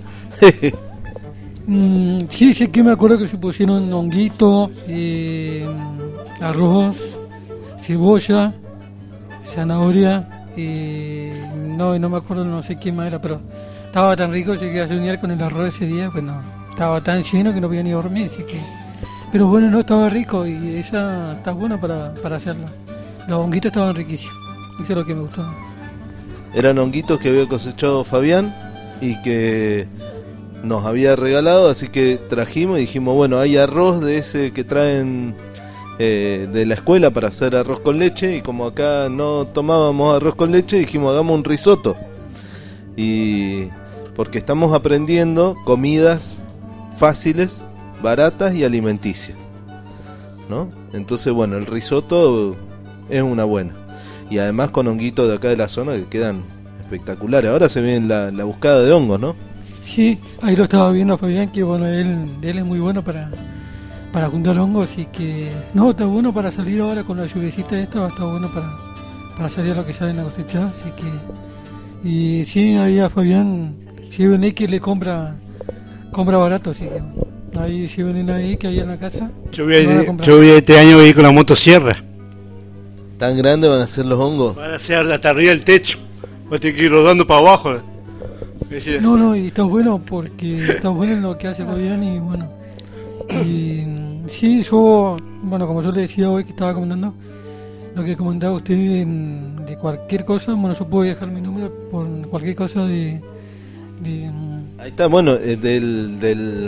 mm, sí, sí que me acuerdo que se pusieron honguito, eh, arroz, cebolla, zanahoria, y no, no me acuerdo, no sé qué más era, pero estaba tan rico, llegué a soñar con el arroz ese día, pues no, estaba tan lleno que no podía ni dormir, así que... Pero bueno, no, estaba rico y esa está buena para, para hacerla. Los honguitos estaban riquísimos, eso es lo que me gustó. Eran honguitos que había cosechado Fabián y que nos había regalado, así que trajimos y dijimos, bueno, hay arroz de ese que traen eh, de la escuela para hacer arroz con leche, y como acá no tomábamos arroz con leche, dijimos, hagamos un risotto. Y porque estamos aprendiendo comidas fáciles, baratas y alimenticias, ¿no? Entonces, bueno, el risotto es una buena. Y además con honguitos de acá de la zona que quedan espectaculares. Ahora se viene la, la buscada de hongos, ¿no? Sí, ahí lo estaba viendo Fabián, que bueno, él, él es muy bueno para, para juntar hongos, y que no, está bueno para salir ahora con la lluvecita esta, está bueno para, para salir a lo que salen a cosechar, así que... Y sí, ahí a Fabián, si ven ahí que le compra, compra barato, así que... Ahí si ven ahí que hay en la casa... Yo voy, a, yo voy a este año voy a ir con la motosierra. ¿Tan grandes van a ser los hongos? Van a ser hasta arriba del techo. Vas a tener que ir rodando para abajo. No, no, y está bueno porque está bueno en lo que hace Fabián, y bueno. Y sí, yo, bueno, como yo le decía hoy que estaba comentando, lo que comentaba usted en, de cualquier cosa, bueno, yo puedo dejar mi número por cualquier cosa de... de Ahí está, bueno, eh, del, del,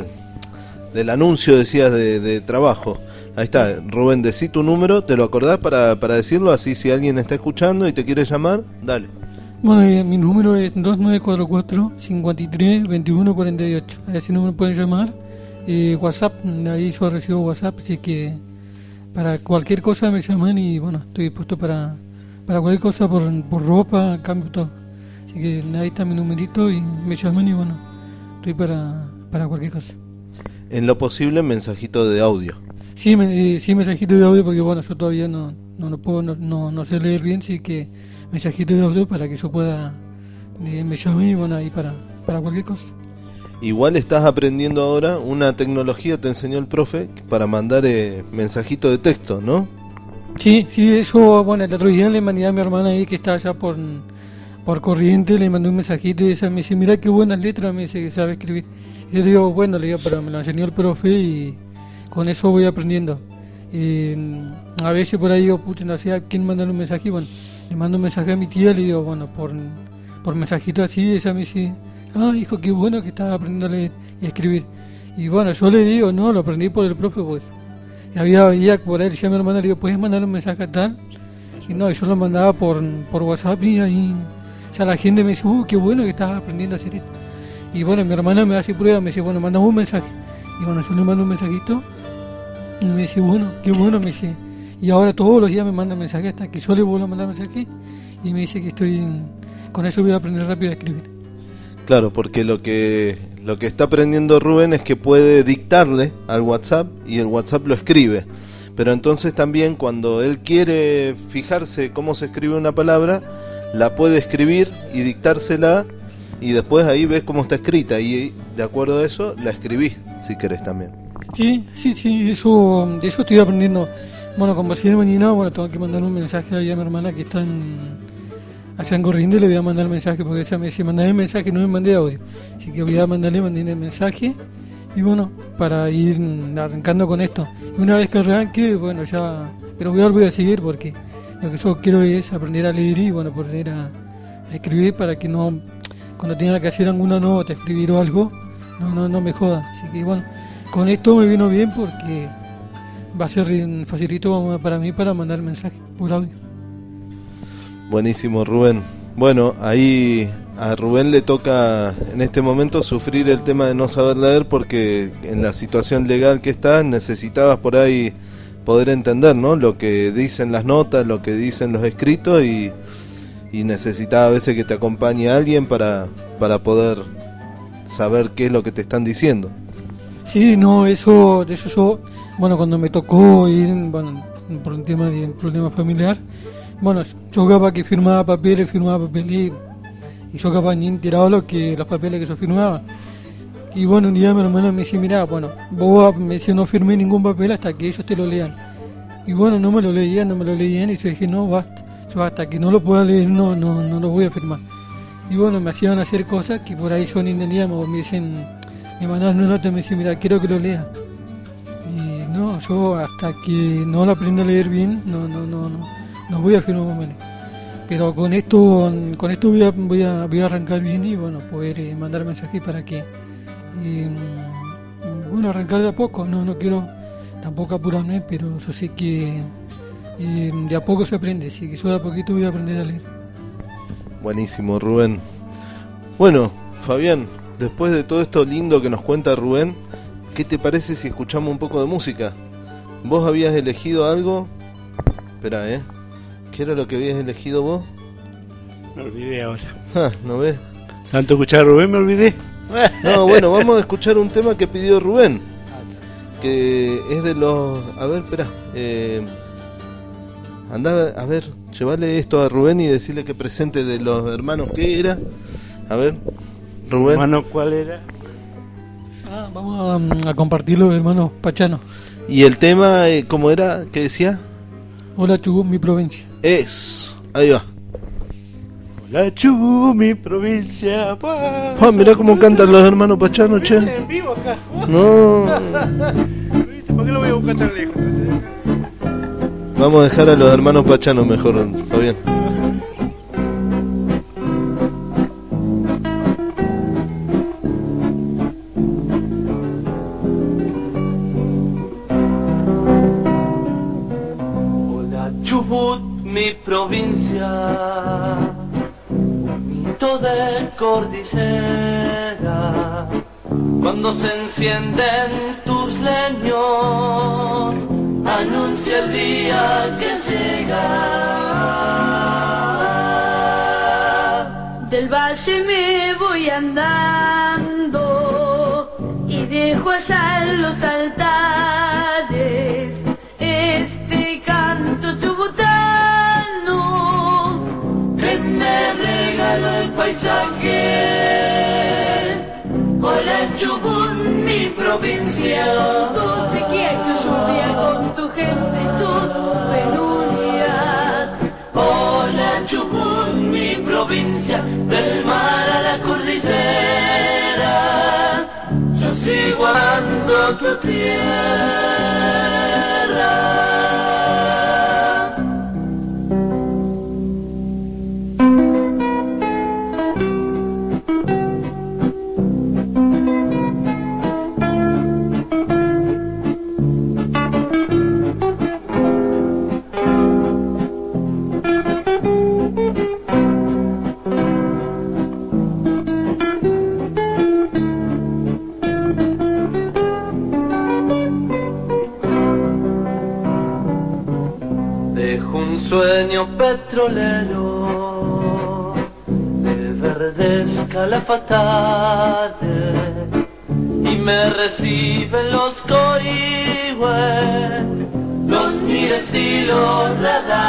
del anuncio decías de, de trabajo. Ahí está, Rubén, decí tu número, ¿te lo acordás para, para decirlo? Así si alguien está escuchando y te quiere llamar, dale. Bueno, eh, mi número es dos nueve cuatro cuatro, cinco tres, veintiuno cuarenta y ocho. A ese número pueden llamar. Eh, WhatsApp, ahí yo recibo WhatsApp, así que para cualquier cosa me llaman, y bueno, estoy dispuesto para, para cualquier cosa, por, por ropa, cambio, todo. Así que ahí está mi numerito y me llaman, y bueno, estoy para, para cualquier cosa. En lo posible, mensajito de audio. Sí, me, sí, mensajito de audio, porque bueno, yo todavía no, no, no puedo, no, no, no sé leer bien, así que mensajito de audio para que yo pueda, eh, me llame, y bueno, ahí para, para cualquier cosa. Igual estás aprendiendo ahora una tecnología, te enseñó el profe, para mandar eh, mensajito de texto, ¿no? Sí, sí, eso, bueno, el otro día le mandé a mi hermana ahí que está allá por, por Corriente, le mandé un mensajito y ella me dice, mira qué buenas letras, me dice que sabe escribir. Y yo digo, bueno, le digo, pero me lo enseñó el profe y con eso voy aprendiendo. Eh, a veces por ahí digo, pucha, no sé a quién mandar un mensaje, y bueno, le mando un mensaje a mi tía, le digo, bueno, por, por mensajito así, ella me dice, ah, hijo, qué bueno que estás aprendiendo a leer y a escribir. Y bueno, yo le digo, no, lo aprendí por el profe, pues. Y había, había por ahí, decía a mi hermana, le digo, ¿puedes mandar un mensaje a tal? Y no, yo lo mandaba por, por WhatsApp, y ahí, o sea, la gente me dice, uh, qué bueno que estás aprendiendo a hacer esto. Y bueno, mi hermana me hace prueba, me dice, bueno, manda un mensaje. Y bueno, yo le mando un mensajito, y me dice, bueno, qué bueno, me dice. Y ahora todos los días me mandan mensajes, hasta que yo le vuelvo a mandar mensaje, y me dice que estoy, con eso voy a aprender rápido a escribir. Claro, porque lo que lo que está aprendiendo Rubén es que puede dictarle al WhatsApp y el WhatsApp lo escribe. Pero entonces también cuando él quiere fijarse cómo se escribe una palabra, la puede escribir y dictársela, y después ahí ves cómo está escrita, y de acuerdo a eso la escribís, si querés también. Sí, sí, sí, eso, eso estoy aprendiendo. Bueno, como si de mañana, bueno, tengo que mandar un mensaje ahí a mi hermana que está en... allá en Corrientes, le voy a mandar el mensaje, porque ella me dice, mandame el mensaje, no me mandé audio. Así que voy a mandarle, mandarle el mensaje, y bueno, para ir arrancando con esto. Y una vez que arranque, bueno, ya, pero voy a volver a seguir, porque lo que yo quiero es aprender a leer y, bueno, aprender a, a escribir, para que no, cuando tenga que hacer alguna nota, escribir o algo, no, no, no me joda. Así que bueno, con esto me vino bien, porque va a ser facilito para mí para mandar el mensaje por audio. Buenísimo, Rubén. Bueno, ahí a Rubén le toca en este momento sufrir el tema de no saber leer, porque en la situación legal que estás necesitabas por ahí poder entender, ¿no?, lo que dicen las notas, lo que dicen los escritos, y, y necesitabas a veces que te acompañe alguien para, para poder saber qué es lo que te están diciendo. Sí, no, eso, de eso yo, bueno, cuando me tocó ir, bueno, por un tema de un problema familiar, bueno, yo capaz que firmaba papeles, firmaba papeles, y yo capaz ni enteraba lo que, los papeles que yo firmaba. Y bueno, un día mi hermana me dice, mira, bueno, vos me dice, no firmé ningún papel hasta que ellos te lo lean. Y bueno, no me lo leían, no me lo leían, y yo dije, no, basta. Yo hasta que no lo pueda leer, no, no, no lo voy a firmar. Y bueno, me hacían hacer cosas que por ahí yo no entendía, o me dicen, me mandaban una nota y me decían, mira, quiero que lo lea. Y no, yo hasta que no lo aprenda a leer bien, no, no, no, no, no voy a firmar papeles. Pero con esto, con esto voy a, voy a, voy a arrancar bien y bueno, poder eh, mandar mensajes para que, eh, bueno, arrancar de a poco. No, no quiero tampoco apurarme, pero yo sé que eh, de a poco se aprende, así que yo de a poquito voy a aprender a leer. Buenísimo, Rubén. Bueno, Fabián, después de todo esto lindo que nos cuenta Rubén, ¿qué te parece si escuchamos un poco de música? ¿Vos habías elegido algo? Espera, ¿eh? ¿Qué era lo que habías elegido vos? Me olvidé ahora. Ah, ¿no ves? Tanto escuchar a Rubén me olvidé. No, bueno, vamos a escuchar un tema que pidió Rubén, que es de los... A ver, espera. Eh... Andá, a ver, llevarle esto a Rubén y decirle que presente de los hermanos qué era. A ver, Rubén. ¿Hermano cuál era? Ah, vamos a, a compartirlo, hermanos Pachano. ¿Y el tema, eh, cómo era? ¿Qué decía? Hola Chubut, mi provincia. Es, ahí va. Hola Chubut, mi provincia. Ah, mirá cómo cantan los hermanos Pachano, che. En vivo acá. No. ¿Por qué lo voy a buscar tan lejos? Vamos a dejar a los hermanos Pachano mejor, Fabián. Hola Chubut, mi provincia, un mito de cordillera. Cuando se encienden tus leños, anuncia el día que llega. Del valle me voy andando y dejo allá en los altares este canto chubutano que me regaló el paisaje. Hola Chubut, mi provincia, todo sequía y tu lluvia con tu gente y sus penurias. Hola Chubut, mi provincia, del mar a la cordillera, yo sigo amando tu tierra. Sueño petrolero de verdes calafatares y me reciben los coigües, los nires y los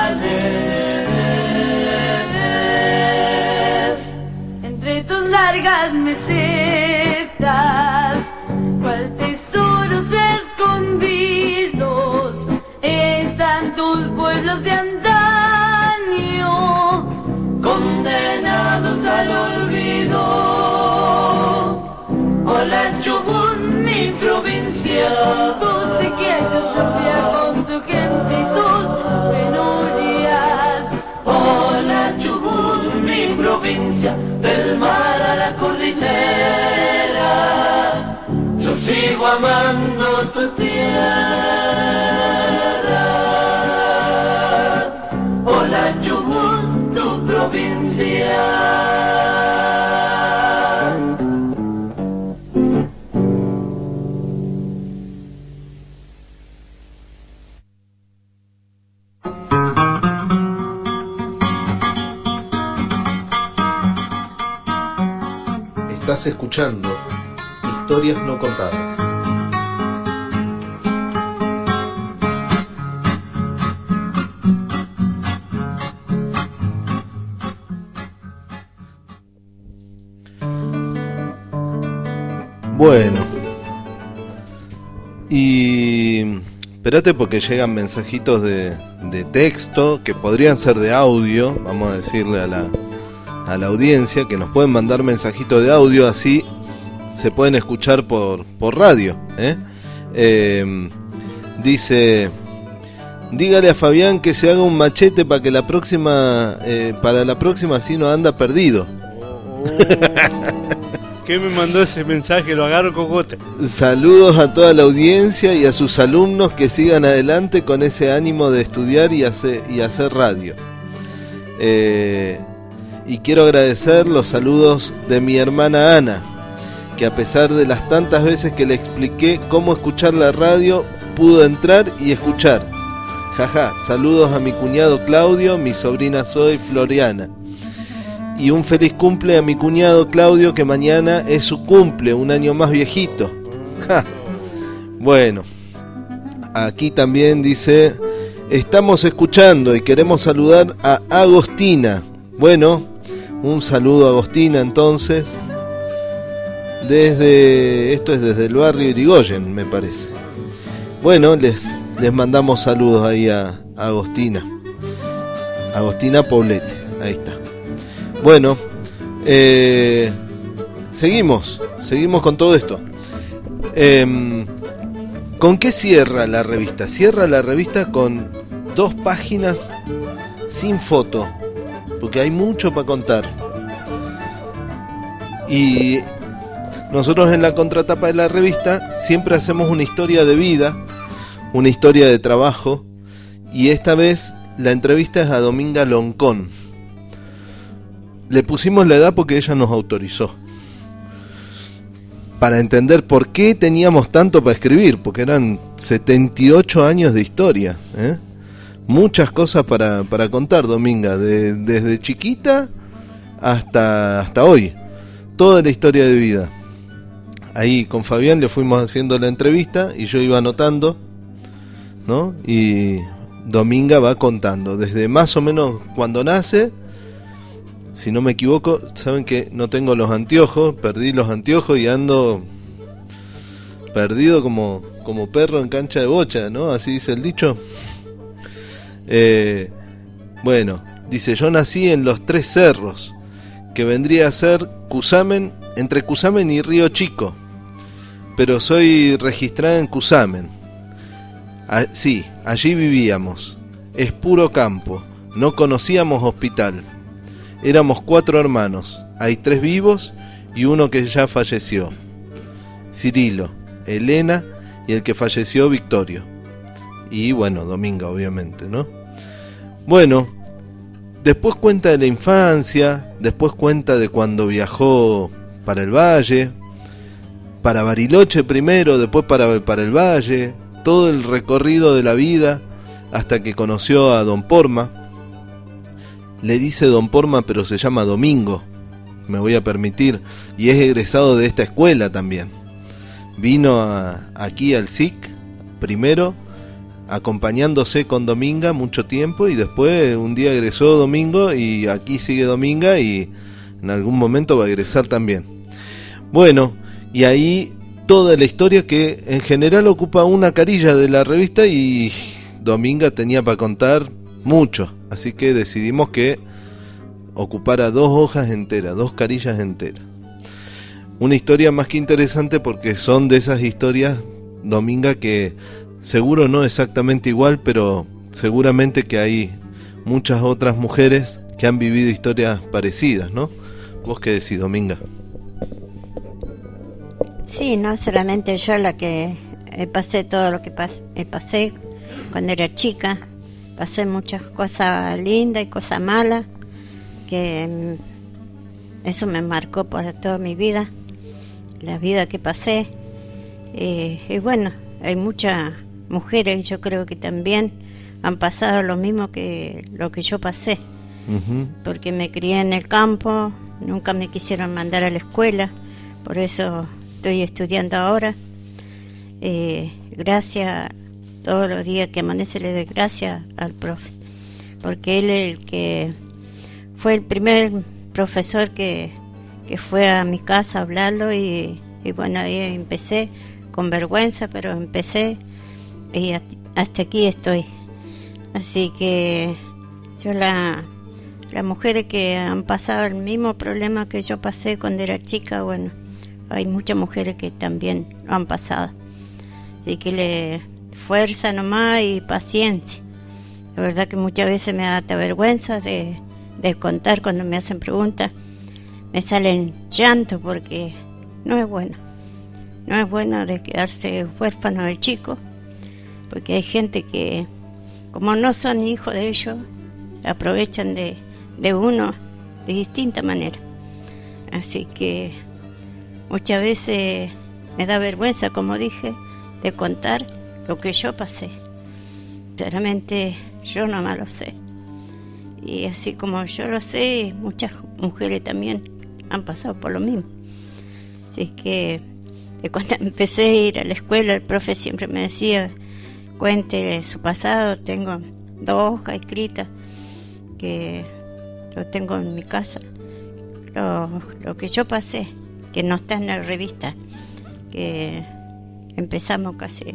radales. Entre tus largas mesetas, cual tesoros escondidos, están tus pueblos de antaño, condenados al olvido. Hola Chubut, mi provincia, tu sequía y tu lluvia con tu gente y tus penurias. Hola Chubut, mi provincia, del mar a la cordillera, yo sigo amando tu tierra. Hola Chubut, tu provincia. Estás escuchando Historias no contadas. Bueno, y espérate porque llegan mensajitos de, de texto que podrían ser de audio. Vamos a decirle a la, a la audiencia que nos pueden mandar mensajitos de audio, así se pueden escuchar por, por radio, ¿eh? Eh, dice: dígale a Fabián que se haga un machete para que la próxima eh, para la próxima así no anda perdido. Oh, ¿qué me mandó ese mensaje? Lo agarro cocote. Saludos a toda la audiencia y a sus alumnos, que sigan adelante con ese ánimo de estudiar y hacer, y hacer radio. Eh, y quiero agradecer los saludos de mi hermana Ana, que a pesar de las tantas veces que le expliqué cómo escuchar la radio, pudo entrar y escuchar. Jaja, saludos a mi cuñado Claudio, mi sobrina Zoe Floriana. Y un feliz cumple a mi cuñado Claudio, que mañana es su cumple, un año más viejito. Ja. Bueno, aquí también dice: estamos escuchando y queremos saludar a Agostina. Bueno, un saludo a Agostina entonces. Desde, esto es desde el barrio Irigoyen, me parece. Bueno, les, les mandamos saludos ahí a, a Agostina. Agostina Poblete, ahí está. Bueno, eh, seguimos, seguimos con todo esto. Eh, ¿Con qué cierra la revista? Cierra la revista con dos páginas sin foto, porque hay mucho para contar. Y nosotros en la contratapa de la revista siempre hacemos una historia de vida, una historia de trabajo, y esta vez la entrevista es a Dominga Loncón. Le pusimos la edad porque ella nos autorizó, para entender por qué teníamos tanto para escribir, porque eran setenta y ocho años de historia, ¿eh? Muchas cosas para, para contar, Dominga, de, desde chiquita hasta, hasta hoy, toda la historia de vida. Ahí con Fabián le fuimos haciendo la entrevista y yo iba anotando, ¿no? Y Dominga va contando desde más o menos cuando nace. Si no me equivoco, saben que no tengo los anteojos, perdí los anteojos y ando perdido como, como perro en cancha de bocha, ¿no? Así dice el dicho. Eh, bueno, dice: yo nací en Los Tres Cerros, que vendría a ser Cusamen, entre Cusamen y Río Chico, pero soy registrada en Cusamen. Ah, sí, allí vivíamos. Es puro campo, no conocíamos hospital. Éramos cuatro hermanos, hay tres vivos y uno que ya falleció. Cirilo, Elena y el que falleció, Victorio. Y bueno, Dominga, obviamente, ¿no? Bueno, después cuenta de la infancia, después cuenta de cuando viajó para el Valle, para Bariloche primero, después para, para el Valle, todo el recorrido de la vida hasta que conoció a Don Porma. Le dice Don Porma, pero se llama Domingo, me voy a permitir, y es egresado de esta escuela también. Vino a, aquí al S I C primero, acompañándose con Dominga mucho tiempo, y después un día egresó Domingo y aquí sigue Dominga y en algún momento va a egresar también. Bueno, y ahí toda la historia que en general ocupa una carilla de la revista, y Dominga tenía para contar mucho, así que decidimos que ocupara dos hojas enteras, dos carillas enteras. Una historia más que interesante porque son de esas historias, Dominga, que seguro no exactamente igual, pero seguramente que hay muchas otras mujeres que han vivido historias parecidas, ¿no? ¿Vos qué decís, Dominga? Sí, no solamente yo la que eh, pasé todo lo que pas eh, pasé cuando era chica. Pasé muchas cosas lindas y cosas malas, que mm, eso me marcó por toda mi vida, la vida que pasé. Eh, y bueno, hay muchas mujeres, yo creo que también han pasado lo mismo que lo que yo pasé, uh-huh. Porque me crié en el campo, nunca me quisieron mandar a la escuela, por eso estoy estudiando ahora. Eh, gracias, todos los días que amanece le doy gracias al profe, porque él es el que fue el primer profesor que, que fue a mi casa a hablarlo, y, y bueno, ahí empecé con vergüenza, pero empecé, y hasta aquí estoy. Así que yo la las mujeres que han pasado el mismo problema que yo pasé cuando era chica, bueno, hay muchas mujeres que también lo han pasado. Así que le fuerza nomás y paciencia. La verdad que muchas veces me da hasta vergüenza de, de contar cuando me hacen preguntas. Me salen llanto porque no es bueno. No es bueno de quedarse huérfano del chico, porque hay gente que, como no son hijos de ellos, aprovechan de, de uno de distinta manera. Así que muchas veces me da vergüenza, como dije, de contar lo que yo pasé. Sinceramente, yo nomás lo sé. Y así como yo lo sé, muchas mujeres también han pasado por lo mismo. Así que de cuando empecé a ir a la escuela, el profe siempre me decía, cuente su pasado. Tengo dos hojas escritas que lo tengo en mi casa. Lo, lo que yo pasé, que no está en la revista, que empezamos casi,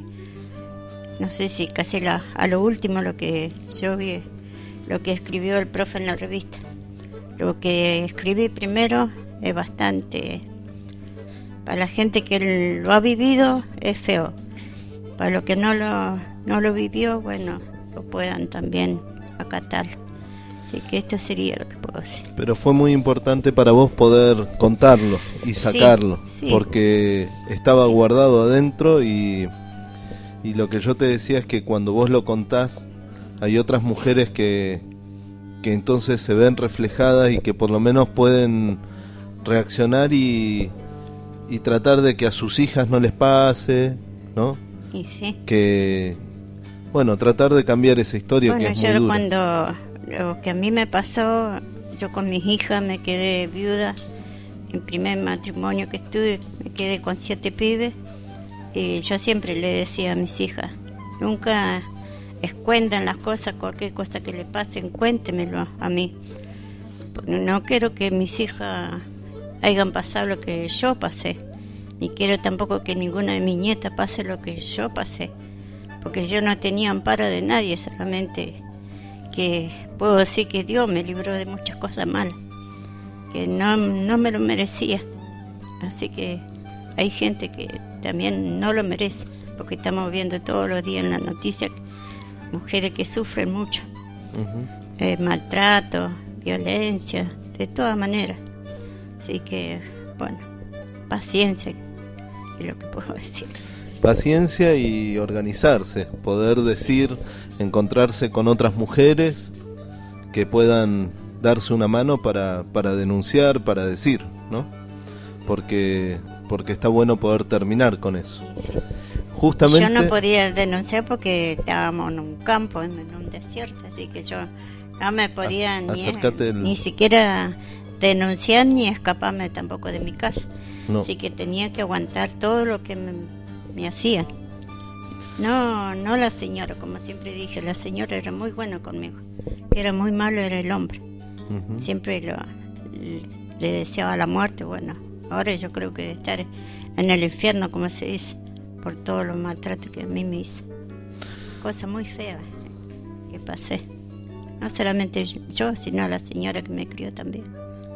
no sé si casi la, a lo último lo que yo vi, lo que escribió el profe en la revista. Lo que escribí primero es bastante, para la gente que lo ha vivido es feo, para los que no lo, no lo vivió, bueno, lo puedan también acatarlo. Así que esto sería lo que puedo decir. Pero fue muy importante para vos poder contarlo y sacarlo, sí, sí. Porque estaba guardado adentro y, y lo que yo te decía es que cuando vos lo contás, hay otras mujeres que, que entonces se ven reflejadas y que por lo menos pueden reaccionar y, y tratar de que a sus hijas no les pase, ¿no? Y sí. Que, bueno, tratar de cambiar esa historia, bueno, que es yo muy dura. Cuando lo que a mí me pasó, yo con mis hijas me quedé viuda. En primer matrimonio que estuve, me quedé con siete pibes. Y yo siempre le decía a mis hijas, nunca escuendan las cosas, cualquier cosa que le pasen, cuéntemelo a mí. Porque no quiero que mis hijas hayan pasado lo que yo pasé, ni quiero tampoco que ninguna de mis nietas pase lo que yo pasé, porque yo no tenía amparo de nadie, solamente que puedo decir que Dios me libró de muchas cosas malas, que no, no me lo merecía. Así que hay gente que también no lo merece, porque estamos viendo todos los días en la noticia mujeres que sufren mucho, uh-huh. eh, maltrato, violencia, de todas maneras. Así que, bueno, paciencia es lo que puedo decir. Paciencia y organizarse, poder decir, encontrarse con otras mujeres que puedan darse una mano para, para denunciar, para decir, ¿no? Porque, porque está bueno poder terminar con eso. Justamente, yo no podía denunciar porque estábamos en un campo, en un desierto, así que yo no me podía ni, el... ni siquiera denunciar ni escaparme tampoco de mi casa. No. Así que tenía que aguantar todo lo que me, me hacían. No, no la señora, como siempre dije, la señora era muy buena conmigo. Que era muy malo era el hombre. Uh-huh. Siempre lo, le deseaba la muerte. Bueno, ahora yo creo que debe estar en el infierno, como se dice, por todos los maltratos que a mí me hizo. Cosa muy fea que pasé. No solamente yo, sino la señora que me crió también.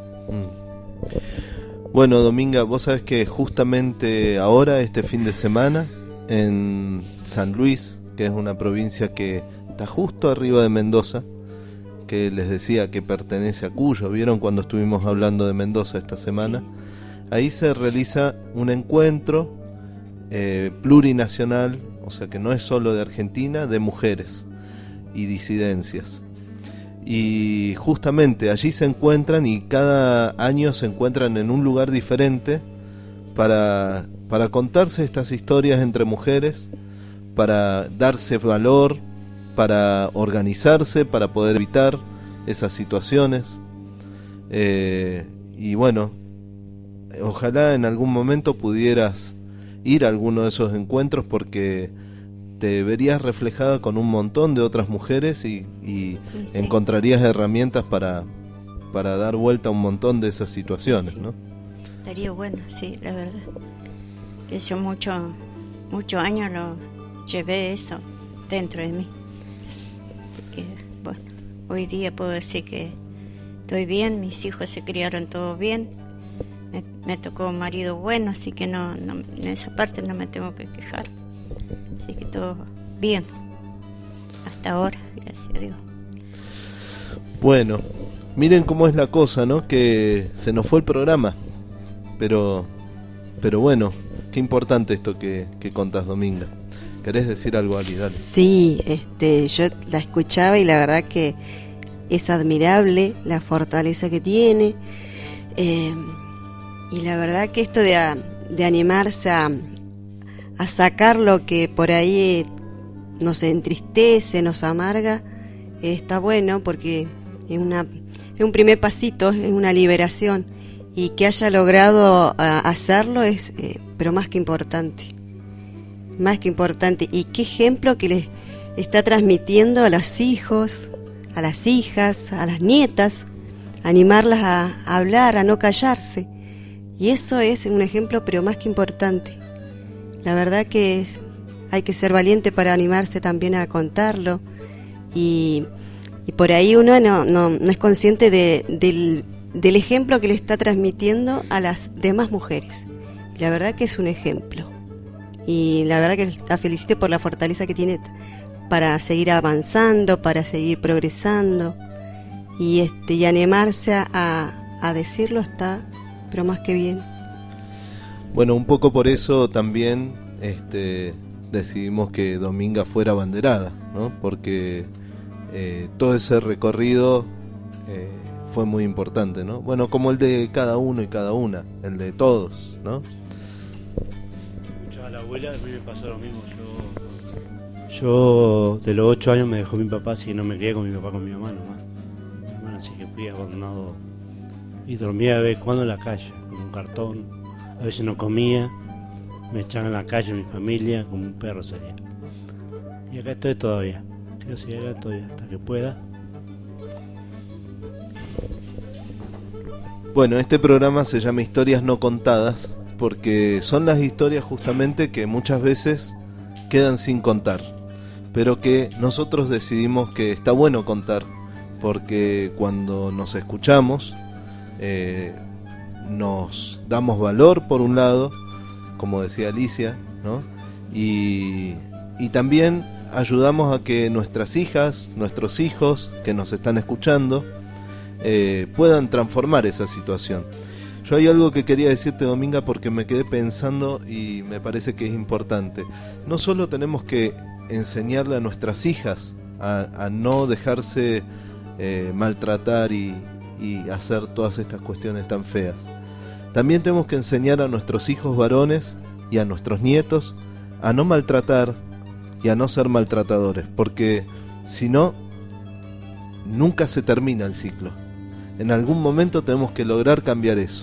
Mm. Bueno, Dominga, vos sabés que justamente ahora, este fin de semana, en San Luis, que es una provincia que está justo arriba de Mendoza, que les decía que pertenece a Cuyo, ¿vieron cuando estuvimos hablando de Mendoza esta semana? Ahí se realiza un encuentro eh, plurinacional, o sea que no es solo de Argentina, de mujeres y disidencias. Y justamente allí se encuentran y cada año se encuentran en un lugar diferente para, para contarse estas historias entre mujeres, para darse valor, para organizarse, para poder evitar esas situaciones. Eh, y bueno, ojalá en algún momento pudieras ir a alguno de esos encuentros porque te verías reflejada con un montón de otras mujeres y, y sí. encontrarías herramientas para, para dar vuelta a un montón de esas situaciones, ¿no? Estaría bueno, sí, la verdad. Que yo muchos muchos años lo llevé eso dentro de mí. Que, bueno, hoy día puedo decir que estoy bien, mis hijos se criaron todos bien, me, me tocó un marido bueno, así que no, no, en esa parte no me tengo que quejar. Así que todo bien, hasta ahora, gracias a Dios. Bueno, miren cómo es la cosa, ¿no? Que se nos fue el programa, pero, pero bueno, qué importante esto que, que contás, Dominga. ¿Querés decir algo, Ali? Dale. Sí, este, yo la escuchaba y la verdad que es admirable la fortaleza que tiene, eh, y la verdad que esto de, a, de animarse a, a sacar lo que por ahí nos entristece, nos amarga, eh, está bueno porque es, una, es un primer pasito, es una liberación, y que haya logrado a, hacerlo es eh, pero más que importante, más que importante. Y qué ejemplo que les está transmitiendo a los hijos, a las hijas, a las nietas, animarlas a, a hablar, a no callarse. Y eso es un ejemplo pero más que importante. La verdad que es, hay que ser valiente para animarse también a contarlo, y, y por ahí uno no, no, no es consciente de, del, del ejemplo que le está transmitiendo a las demás mujeres. La verdad que es un ejemplo, y la verdad que la felicito por la fortaleza que tiene para seguir avanzando, para seguir progresando, y este y animarse a, a decirlo está pero más que bien. Bueno, un poco por eso también este, decidimos que Dominga fuera abanderada, ¿no? Porque eh, todo ese recorrido eh, fue muy importante, ¿no? Bueno, como el de cada uno y cada una, el de todos, ¿no? A la abuela, a mí me pasó lo mismo. Yo, yo de los ocho años me dejó mi papá, si no me crié con mi papá, con mi mamá nomás. Mi hermana, así que fui abandonado y dormía de vez en cuando en la calle, con un cartón. A veces no comía, me echaban en la calle mi familia, como un perro sería. Y acá estoy todavía, quiero seguir acá todavía hasta que pueda. Bueno, este programa se llama Historias no contadas, porque son las historias justamente que muchas veces quedan sin contar, pero que nosotros decidimos que está bueno contar, porque cuando nos escuchamos eh, nos damos valor por un lado, como decía Alicia, ¿no? y, y también ayudamos a que nuestras hijas, nuestros hijos que nos están escuchando eh, puedan transformar esa situación. Yo hay algo que quería decirte, Dominga, porque me quedé pensando y me parece que es importante. No solo tenemos que enseñarle a nuestras hijas a, a no dejarse eh, maltratar y, y hacer todas estas cuestiones tan feas. También tenemos que enseñar a nuestros hijos varones y a nuestros nietos a no maltratar y a no ser maltratadores, porque si no, nunca se termina el ciclo. En algún momento tenemos que lograr cambiar eso.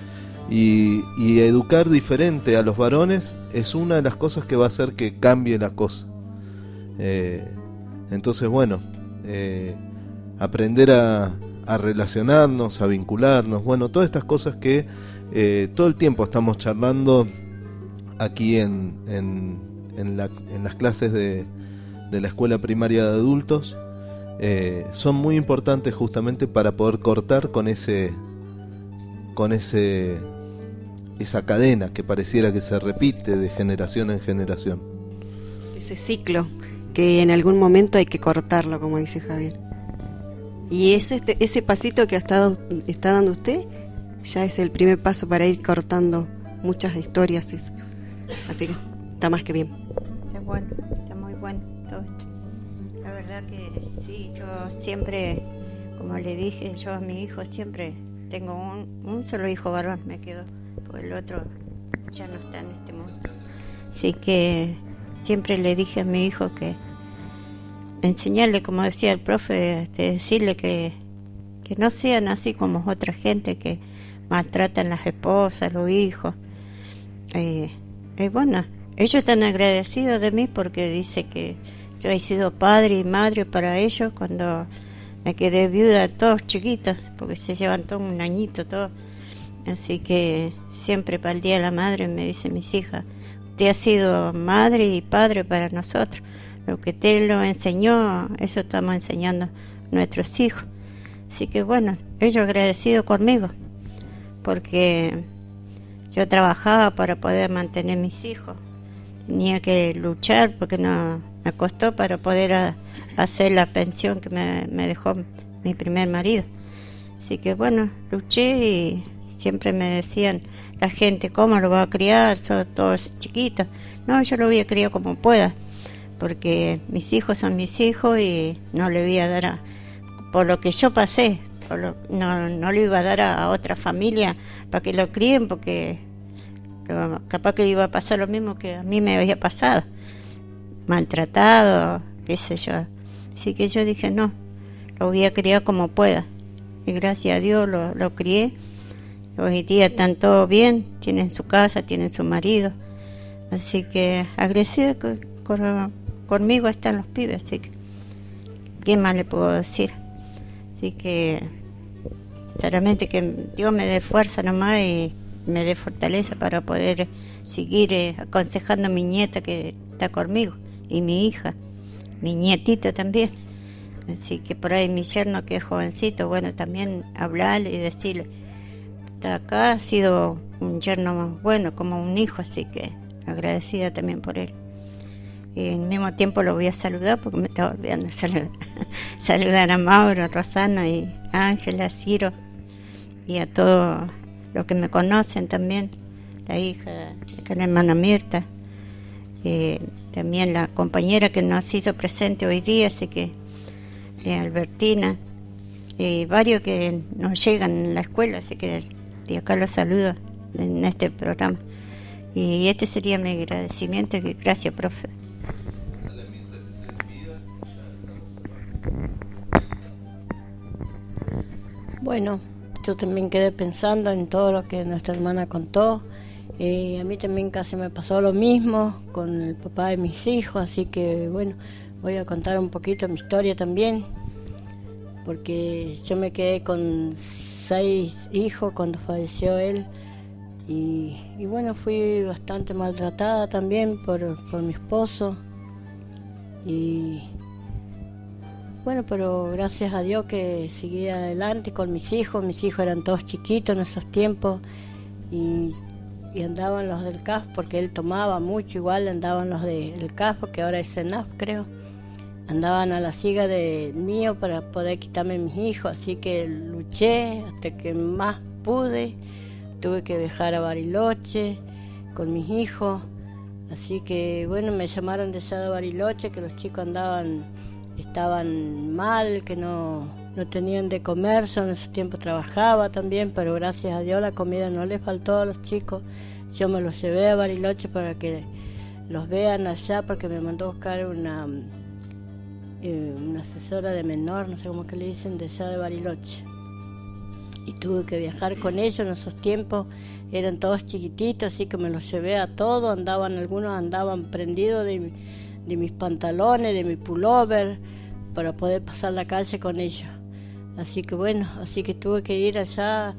Y, y educar diferente a los varones es una de las cosas que va a hacer que cambie la cosa. Eh, entonces, bueno, eh, aprender a, a relacionarnos, a vincularnos, bueno, todas estas cosas que eh, todo el tiempo estamos charlando aquí en, en, en, la, en las clases de, de la escuela primaria de adultos, eh, son muy importantes justamente para poder cortar con ese, con ese esa cadena que pareciera que se repite de generación en generación. Ese ciclo que en algún momento hay que cortarlo, como dice Javier. Y ese, ese pasito que ha estado, está dando usted ya es el primer paso para ir cortando muchas historias. Así que está más que bien. Está bueno, está muy bueno todo esto. La verdad que sí, yo siempre, como le dije yo a mi hijo, siempre tengo un, un solo hijo varón, me quedo, porque el otro ya no está en este mundo. Así que siempre le dije a mi hijo que enseñarle, como decía el profe, de decirle que, que no sean así como otra gente que maltratan las esposas, los hijos. Eh, eh, bueno, ellos están agradecidos de mí porque dice que yo he sido padre y madre para ellos cuando me quedé viuda, todos chiquitos, porque se llevan todo un añito, todo. Así que siempre para el Día de la Madre me dicen mis hijas, usted ha sido madre y padre para nosotros. lo que te lo enseñó, eso estamos enseñando a nuestros hijos. Así que bueno, ellos agradecidos conmigo, porque yo trabajaba para poder mantener mis hijos. Tenía que luchar porque no me costó para poder a, hacer la pensión que me, me dejó mi primer marido. Así que bueno, luché y siempre me decían la gente, ¿cómo lo va a criar? Son todos chiquitos. No, yo lo voy a criar como pueda, porque mis hijos son mis hijos y no le voy a dar a, por lo que yo pasé, por lo, no, no le iba a dar a, a otra familia para que lo críen, porque lo, capaz que iba a pasar lo mismo que a mí me había pasado, maltratado, qué sé yo. Así que yo dije, no, lo voy a criar como pueda. Y gracias a Dios lo, lo crié. Hoy día están todos bien, tienen su casa, tienen su marido. Así que agradecido con, con, conmigo están los pibes, así que ¿qué más le puedo decir? Así que solamente que Dios me dé fuerza nomás y me dé fortaleza para poder seguir eh, aconsejando a mi nieta que está conmigo y mi hija, mi nietito también. Así que por ahí mi yerno que es jovencito, bueno, también hablarle y decirle, está acá, ha sido un yerno más bueno, como un hijo, así que agradecida también por él. Y al mismo tiempo lo voy a saludar porque me estaba olvidando de saludar. Saludar a Mauro, a Rosana y a Ángela, Ciro y a todos los que me conocen también, la hija de la hermana Mirta, eh, también la compañera que nos hizo presente hoy día, así que eh, Albertina, y eh, varios que nos llegan en la escuela, así que de acá los saludo en este programa. Y este sería mi agradecimiento y gracias, profe. Bueno, yo también quedé pensando en todo lo que nuestra hermana contó. Eh, a mí también casi me pasó lo mismo con el papá de mis hijos, así que bueno, voy a contar un poquito mi historia también, porque yo me quedé con seis hijos cuando falleció él y, y bueno, fui bastante maltratada también por, por mi esposo y bueno, pero gracias a Dios que seguí adelante con mis hijos. Mis hijos eran todos chiquitos en esos tiempos y, y andaban los del C A F porque él tomaba mucho, igual andaban los del C A F, que ahora es C E N A F creo. Andaban a la siga de mío para poder quitarme mis hijos, así que luché hasta que más pude. Tuve que viajar a Bariloche con mis hijos, así que bueno, me llamaron de allá de Bariloche que los chicos andaban, estaban mal, que no, no tenían de comer. Yo en ese tiempo trabajaba también, pero gracias a Dios la comida no les faltó a los chicos. Yo me los llevé a Bariloche para que los vean allá, porque me mandó a buscar una... Eh, una asesora de menor, no sé cómo que le dicen, de allá de Bariloche, y tuve que viajar con ellos. En esos tiempos eran todos chiquititos, así que me los llevé a todos. Andaban, algunos andaban prendidos de, de mis pantalones, de mi pullover, para poder pasar la calle con ellos. Así que bueno, así que tuve que ir allá a,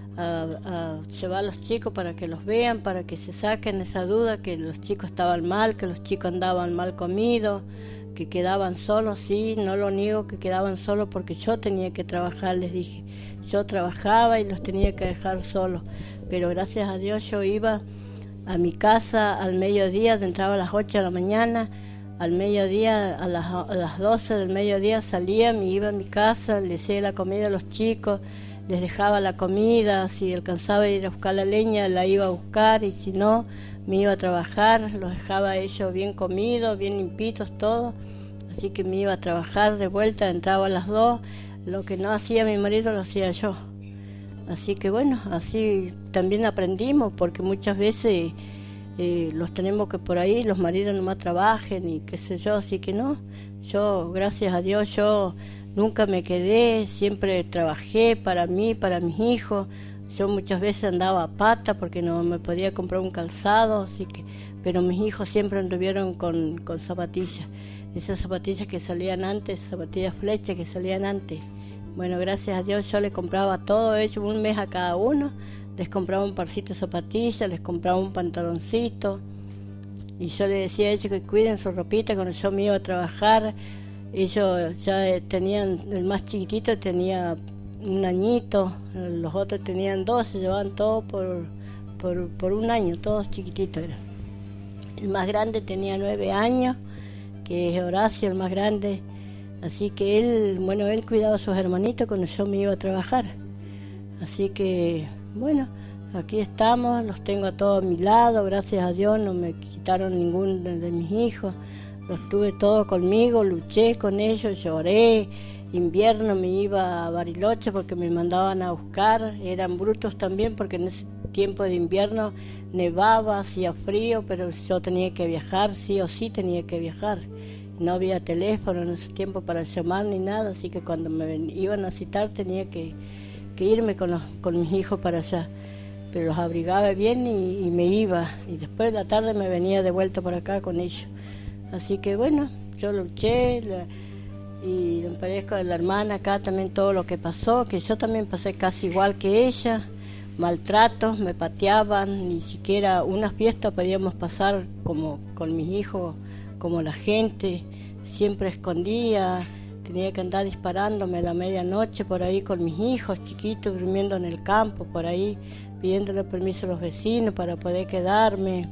a llevar a los chicos para que los vean, para que se saquen esa duda que los chicos estaban mal, que los chicos andaban mal comidos, que quedaban solos. Sí, no lo niego que quedaban solos, porque yo tenía que trabajar, les dije. Yo trabajaba y los tenía que dejar solos, pero gracias a Dios yo iba a mi casa al mediodía, entraba a las ocho de la mañana, al mediodía, a las, a las doce del mediodía salía, me iba a mi casa, les hacía la comida a los chicos, les dejaba la comida, si alcanzaba a ir a buscar la leña la iba a buscar, y si no, me iba a trabajar, los dejaba a ellos bien comidos, bien limpitos, todo. Así que me iba a trabajar de vuelta, entraba a las dos, lo que no hacía mi marido lo hacía yo. Así que bueno, así también aprendimos, porque muchas veces eh, los tenemos que por ahí, los maridos nomás trabajen y qué sé yo, así que no, yo, gracias a Dios, yo nunca me quedé, siempre trabajé para mí, para mis hijos. Yo muchas veces andaba a pata porque no me podía comprar un calzado, así que, pero mis hijos siempre anduvieron con, con zapatillas, esas zapatillas que salían antes, zapatillas flecha que salían antes. Bueno, gracias a Dios yo les compraba todo ellos, un mes a cada uno, les compraba un parcito de zapatillas, les compraba un pantaloncito, y yo le decía a ellos que cuiden su ropita cuando yo me iba a trabajar. Ellos ya tenían, el más chiquitito tenía un añito, los otros tenían dos, se llevaban todos por, por, por un año, todos chiquititos eran. El más grande tenía nueve años, que es Horacio, el más grande. Así que él, bueno, él cuidaba a sus hermanitos cuando yo me iba a trabajar. Así que, bueno, aquí estamos, los tengo a todos a mi lado, gracias a Dios no me quitaron ninguno de, de mis hijos. Los tuve todos conmigo, luché con ellos, lloré. Invierno me iba a Bariloche porque me mandaban a buscar, eran brutos también porque en ese tiempo de invierno nevaba, hacía frío, pero yo tenía que viajar, sí o sí tenía que viajar. No había teléfono en ese tiempo para llamar ni nada, así que cuando me ven, iban a citar tenía que, que irme con, los, con mis hijos para allá. Pero los abrigaba bien y, y me iba, y después de la tarde me venía de vuelta por acá con ellos. Así que bueno, yo luché, la, y me parezco a la hermana acá también todo lo que pasó, que yo también pasé casi igual que ella, maltratos, me pateaban, ni siquiera una fiesta podíamos pasar como con mis hijos, como la gente, siempre escondía, tenía que andar disparándome a la medianoche por ahí con mis hijos chiquitos, durmiendo en el campo, por ahí, pidiéndole permiso a los vecinos para poder quedarme.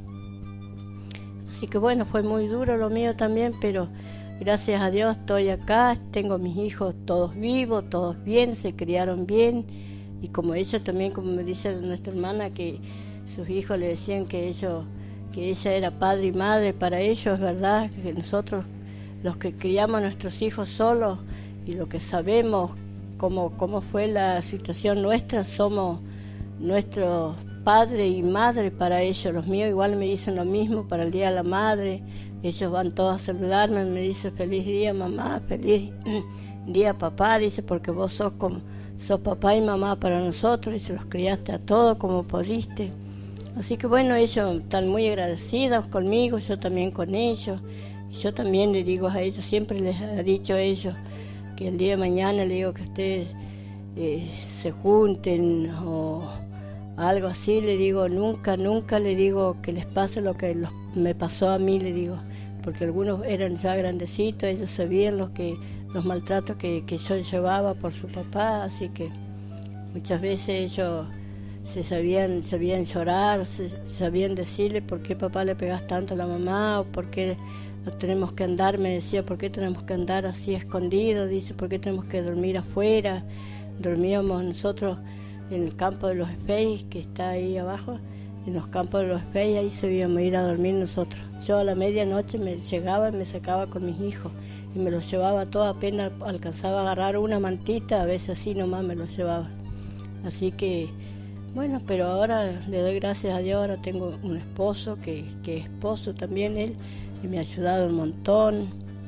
Así que bueno, fue muy duro lo mío también, pero gracias a Dios estoy acá, tengo mis hijos todos vivos, todos bien, se criaron bien, y como ellos también, como me dice nuestra hermana, que sus hijos le decían que ellos, que ella era padre y madre para ellos, es verdad, que nosotros, los que criamos a nuestros hijos solos, y lo que sabemos cómo, cómo fue la situación nuestra, somos nuestros padre y madre para ellos. Los míos igual me dicen lo mismo para el Día de la Madre. Ellos van todos a saludarme, me dicen feliz día mamá, feliz día papá, dice, porque vos sos como sos papá y mamá para nosotros y se los criaste a todos como pudiste. Así que bueno, ellos están muy agradecidos conmigo, yo también con ellos. Y yo también le digo a ellos, siempre les he dicho a ellos que el día de mañana le digo que ustedes eh, se junten o algo así, le digo, nunca, nunca le digo que les pase lo que los, me pasó a mí, le digo, porque algunos eran ya grandecitos, ellos sabían lo que, los maltratos que, que yo llevaba por su papá, así que muchas veces ellos se sabían, sabían llorar, se, sabían decirle por qué papá le pegas tanto a la mamá, o por qué tenemos que andar, me decía, por qué tenemos que andar así escondidos, dice, por qué tenemos que dormir afuera. Dormíamos nosotros en el campo de los Espeyes, que está ahí abajo, en los campos de los Espeyes, ahí se íbamos a ir a dormir nosotros. Yo a la medianoche me llegaba y me sacaba con mis hijos y me los llevaba todos, apenas alcanzaba a agarrar una mantita, a veces así nomás me los llevaba. Así que, bueno, pero ahora le doy gracias a Dios, ahora tengo un esposo que, que es esposo también él, y me ha ayudado un montón.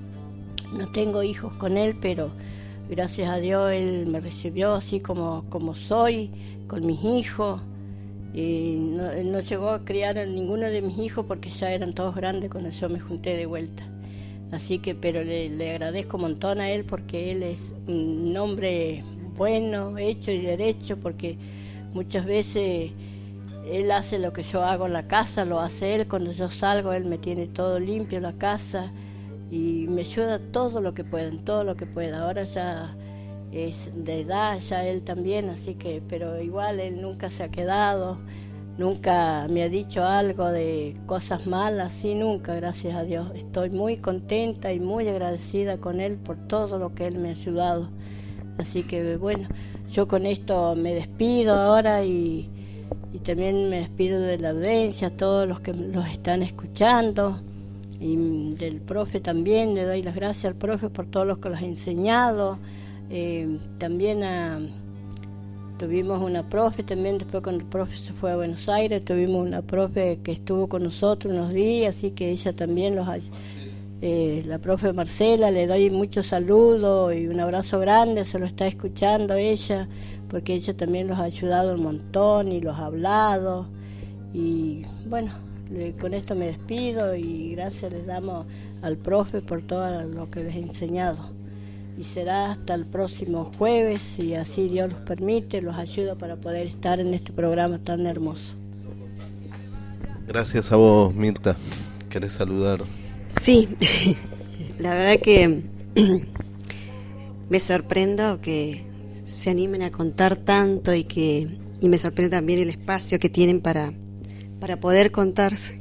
No tengo hijos con él, pero gracias a Dios él me recibió así como, como soy, con mis hijos. Y no, él no llegó a criar a ninguno de mis hijos porque ya eran todos grandes cuando yo me junté de vuelta. Así que, pero le, le agradezco un montón a él porque él es un hombre bueno, hecho y derecho, porque muchas veces él hace lo que yo hago en la casa, lo hace él. Cuando yo salgo, él me tiene todo limpio la casa y me ayuda todo lo que pueda, todo lo que pueda. Ahora ya es de edad, ya él también, así que, pero igual él nunca se ha quedado, nunca me ha dicho algo de cosas malas, sí, nunca, gracias a Dios. Estoy muy contenta y muy agradecida con él por todo lo que él me ha ayudado. Así que bueno, yo con esto me despido ahora y, y también me despido de la audiencia, a todos los que los están escuchando, y del profe también, le doy las gracias al profe por todo lo que los ha enseñado. Eh, también a, tuvimos una profe también, después cuando el profe se fue a Buenos Aires, tuvimos una profe que estuvo con nosotros unos días, así que ella también los ha, eh, la profe Marcela, le doy muchos saludos y un abrazo grande, se lo está escuchando ella, porque ella también los ha ayudado un montón y los ha hablado. Y bueno, le, con esto me despido y gracias les damos al profe por todo lo que les he enseñado. Y será hasta el próximo jueves, si así Dios los permite, los ayuda para poder estar en este programa tan hermoso. Gracias a vos, Mirta. ¿Querés saludar? Sí, la verdad que me sorprendo que se animen a contar tanto y que y me sorprende también el espacio que tienen para, para poder contarse.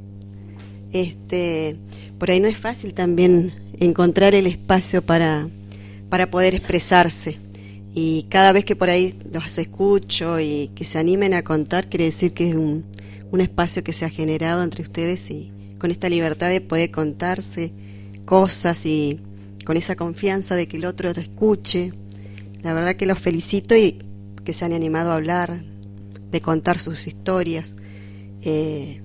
Este, por ahí no es fácil también encontrar el espacio para, para poder expresarse. Y cada vez que por ahí los escucho y que se animen a contar, quiere decir que es un, un espacio que se ha generado entre ustedes y con esta libertad de poder contarse cosas y con esa confianza de que el otro te escuche. La verdad que los felicito y que se han animado a hablar, de contar sus historias. Eh,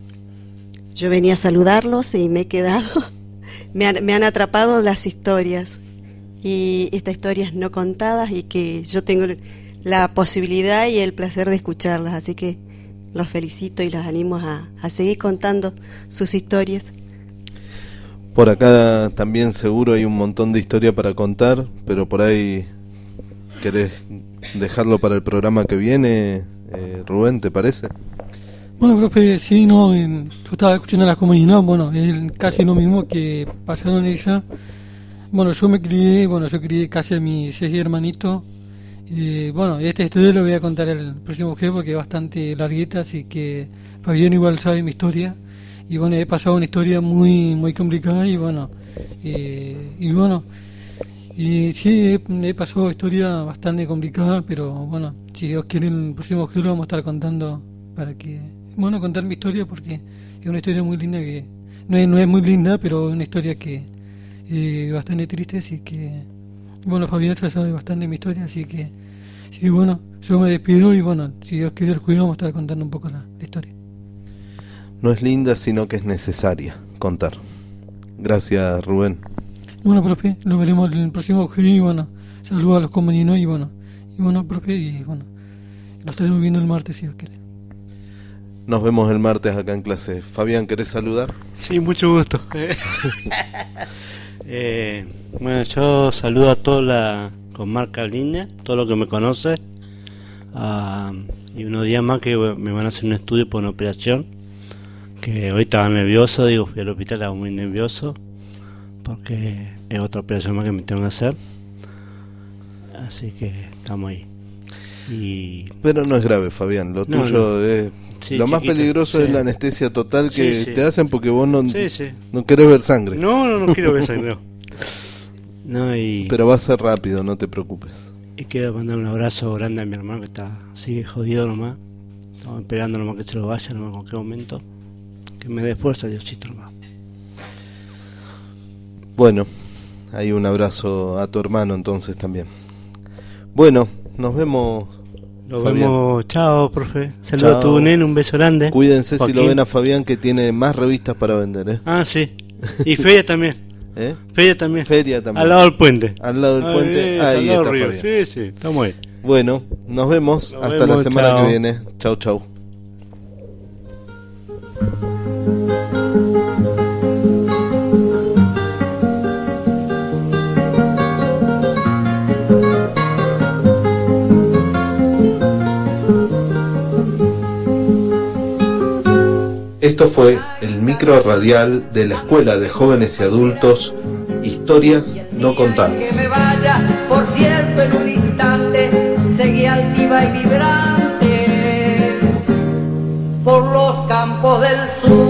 yo venía a saludarlos y me he quedado, me han, me han atrapado las historias. Y estas historias no contadas y que yo tengo la posibilidad y el placer de escucharlas, así que los felicito y los animo a, a seguir contando sus historias. Por acá también seguro hay un montón de historia para contar, pero por ahí querés dejarlo para el programa que viene, eh, Rubén, ¿te parece? Bueno, profe, sí, no, en, yo estaba escuchando las comunidades, bueno, es casi lo mismo que pasaron ella. Bueno, yo me crié, bueno, yo crié casi a mis seis hermanitos. Eh, bueno, esta historia lo voy a contar el próximo jueves porque es bastante larguita, así que Fabián igual sabe mi historia. Y bueno, he pasado una historia muy muy complicada y bueno, eh, y bueno, y sí, he, he pasado historia bastante complicada, pero bueno, si Dios quiere el próximo jueves lo vamos a estar contando para que, bueno, contar mi historia porque es una historia muy linda que, no es, no es muy linda, pero es una historia que Eh, bastante triste, así que bueno, Fabián ya sabe bastante de mi historia, así que sí, bueno, yo me despido y bueno, si Dios quiere el jueves vamos a estar contando un poco la, la historia. No es linda, sino que es necesaria contar. Gracias, Rubén. Bueno, profe, lo veremos el próximo jueves y bueno, saludos a los compañeros y bueno, y bueno, profe, y bueno, lo estaremos viendo el martes si Dios quiere. Nos vemos el martes acá en clase. Fabián, ¿querés saludar? Sí, mucho gusto. Eh, bueno, yo saludo a toda la comarca linda, todo lo que me conoce, uh, y unos días más que me van a hacer un estudio por una operación, que hoy estaba nervioso, digo, fui al hospital, estaba muy nervioso, porque es otra operación más que me tengo que hacer, así que estamos ahí. Y... Pero no es grave, Fabián, lo no, tuyo no. es... Sí, lo más chiquito, peligroso sí. es la anestesia total que sí, sí. te hacen porque vos no, sí, sí. no querés ver sangre. No, no, no quiero ver sangre. No. No, y... Pero va a ser rápido, no te preocupes. Y quiero mandar un abrazo grande a mi hermano que está sigue jodido nomás. Estamos esperando nomás que se lo vaya, nomás en cualquier momento. Que me dé fuerza, Diosito nomás. Bueno, hay un abrazo a tu hermano entonces también. Bueno, nos vemos. Nos vemos, chao, profe. Saludos a tu nene, un beso grande. Cuídense Joaquín. Si lo ven a Fabián, que tiene más revistas para vender, ¿eh? Ah, sí. Y feria también. ¿Eh? Feria también. Feria también. Al lado del puente. Al lado del ah, puente, es, ahí al lado está río. Fabián. Sí, sí, estamos ahí. Bueno, nos vemos. Nos hasta vemos, la semana chao. que viene. Chau, chau. Esto fue el micro radial de la Escuela de Jóvenes y Adultos, Historias No Contadas. Que me vaya, por cierto, en un instante, seguí altiva y vibrante por los campos del sur.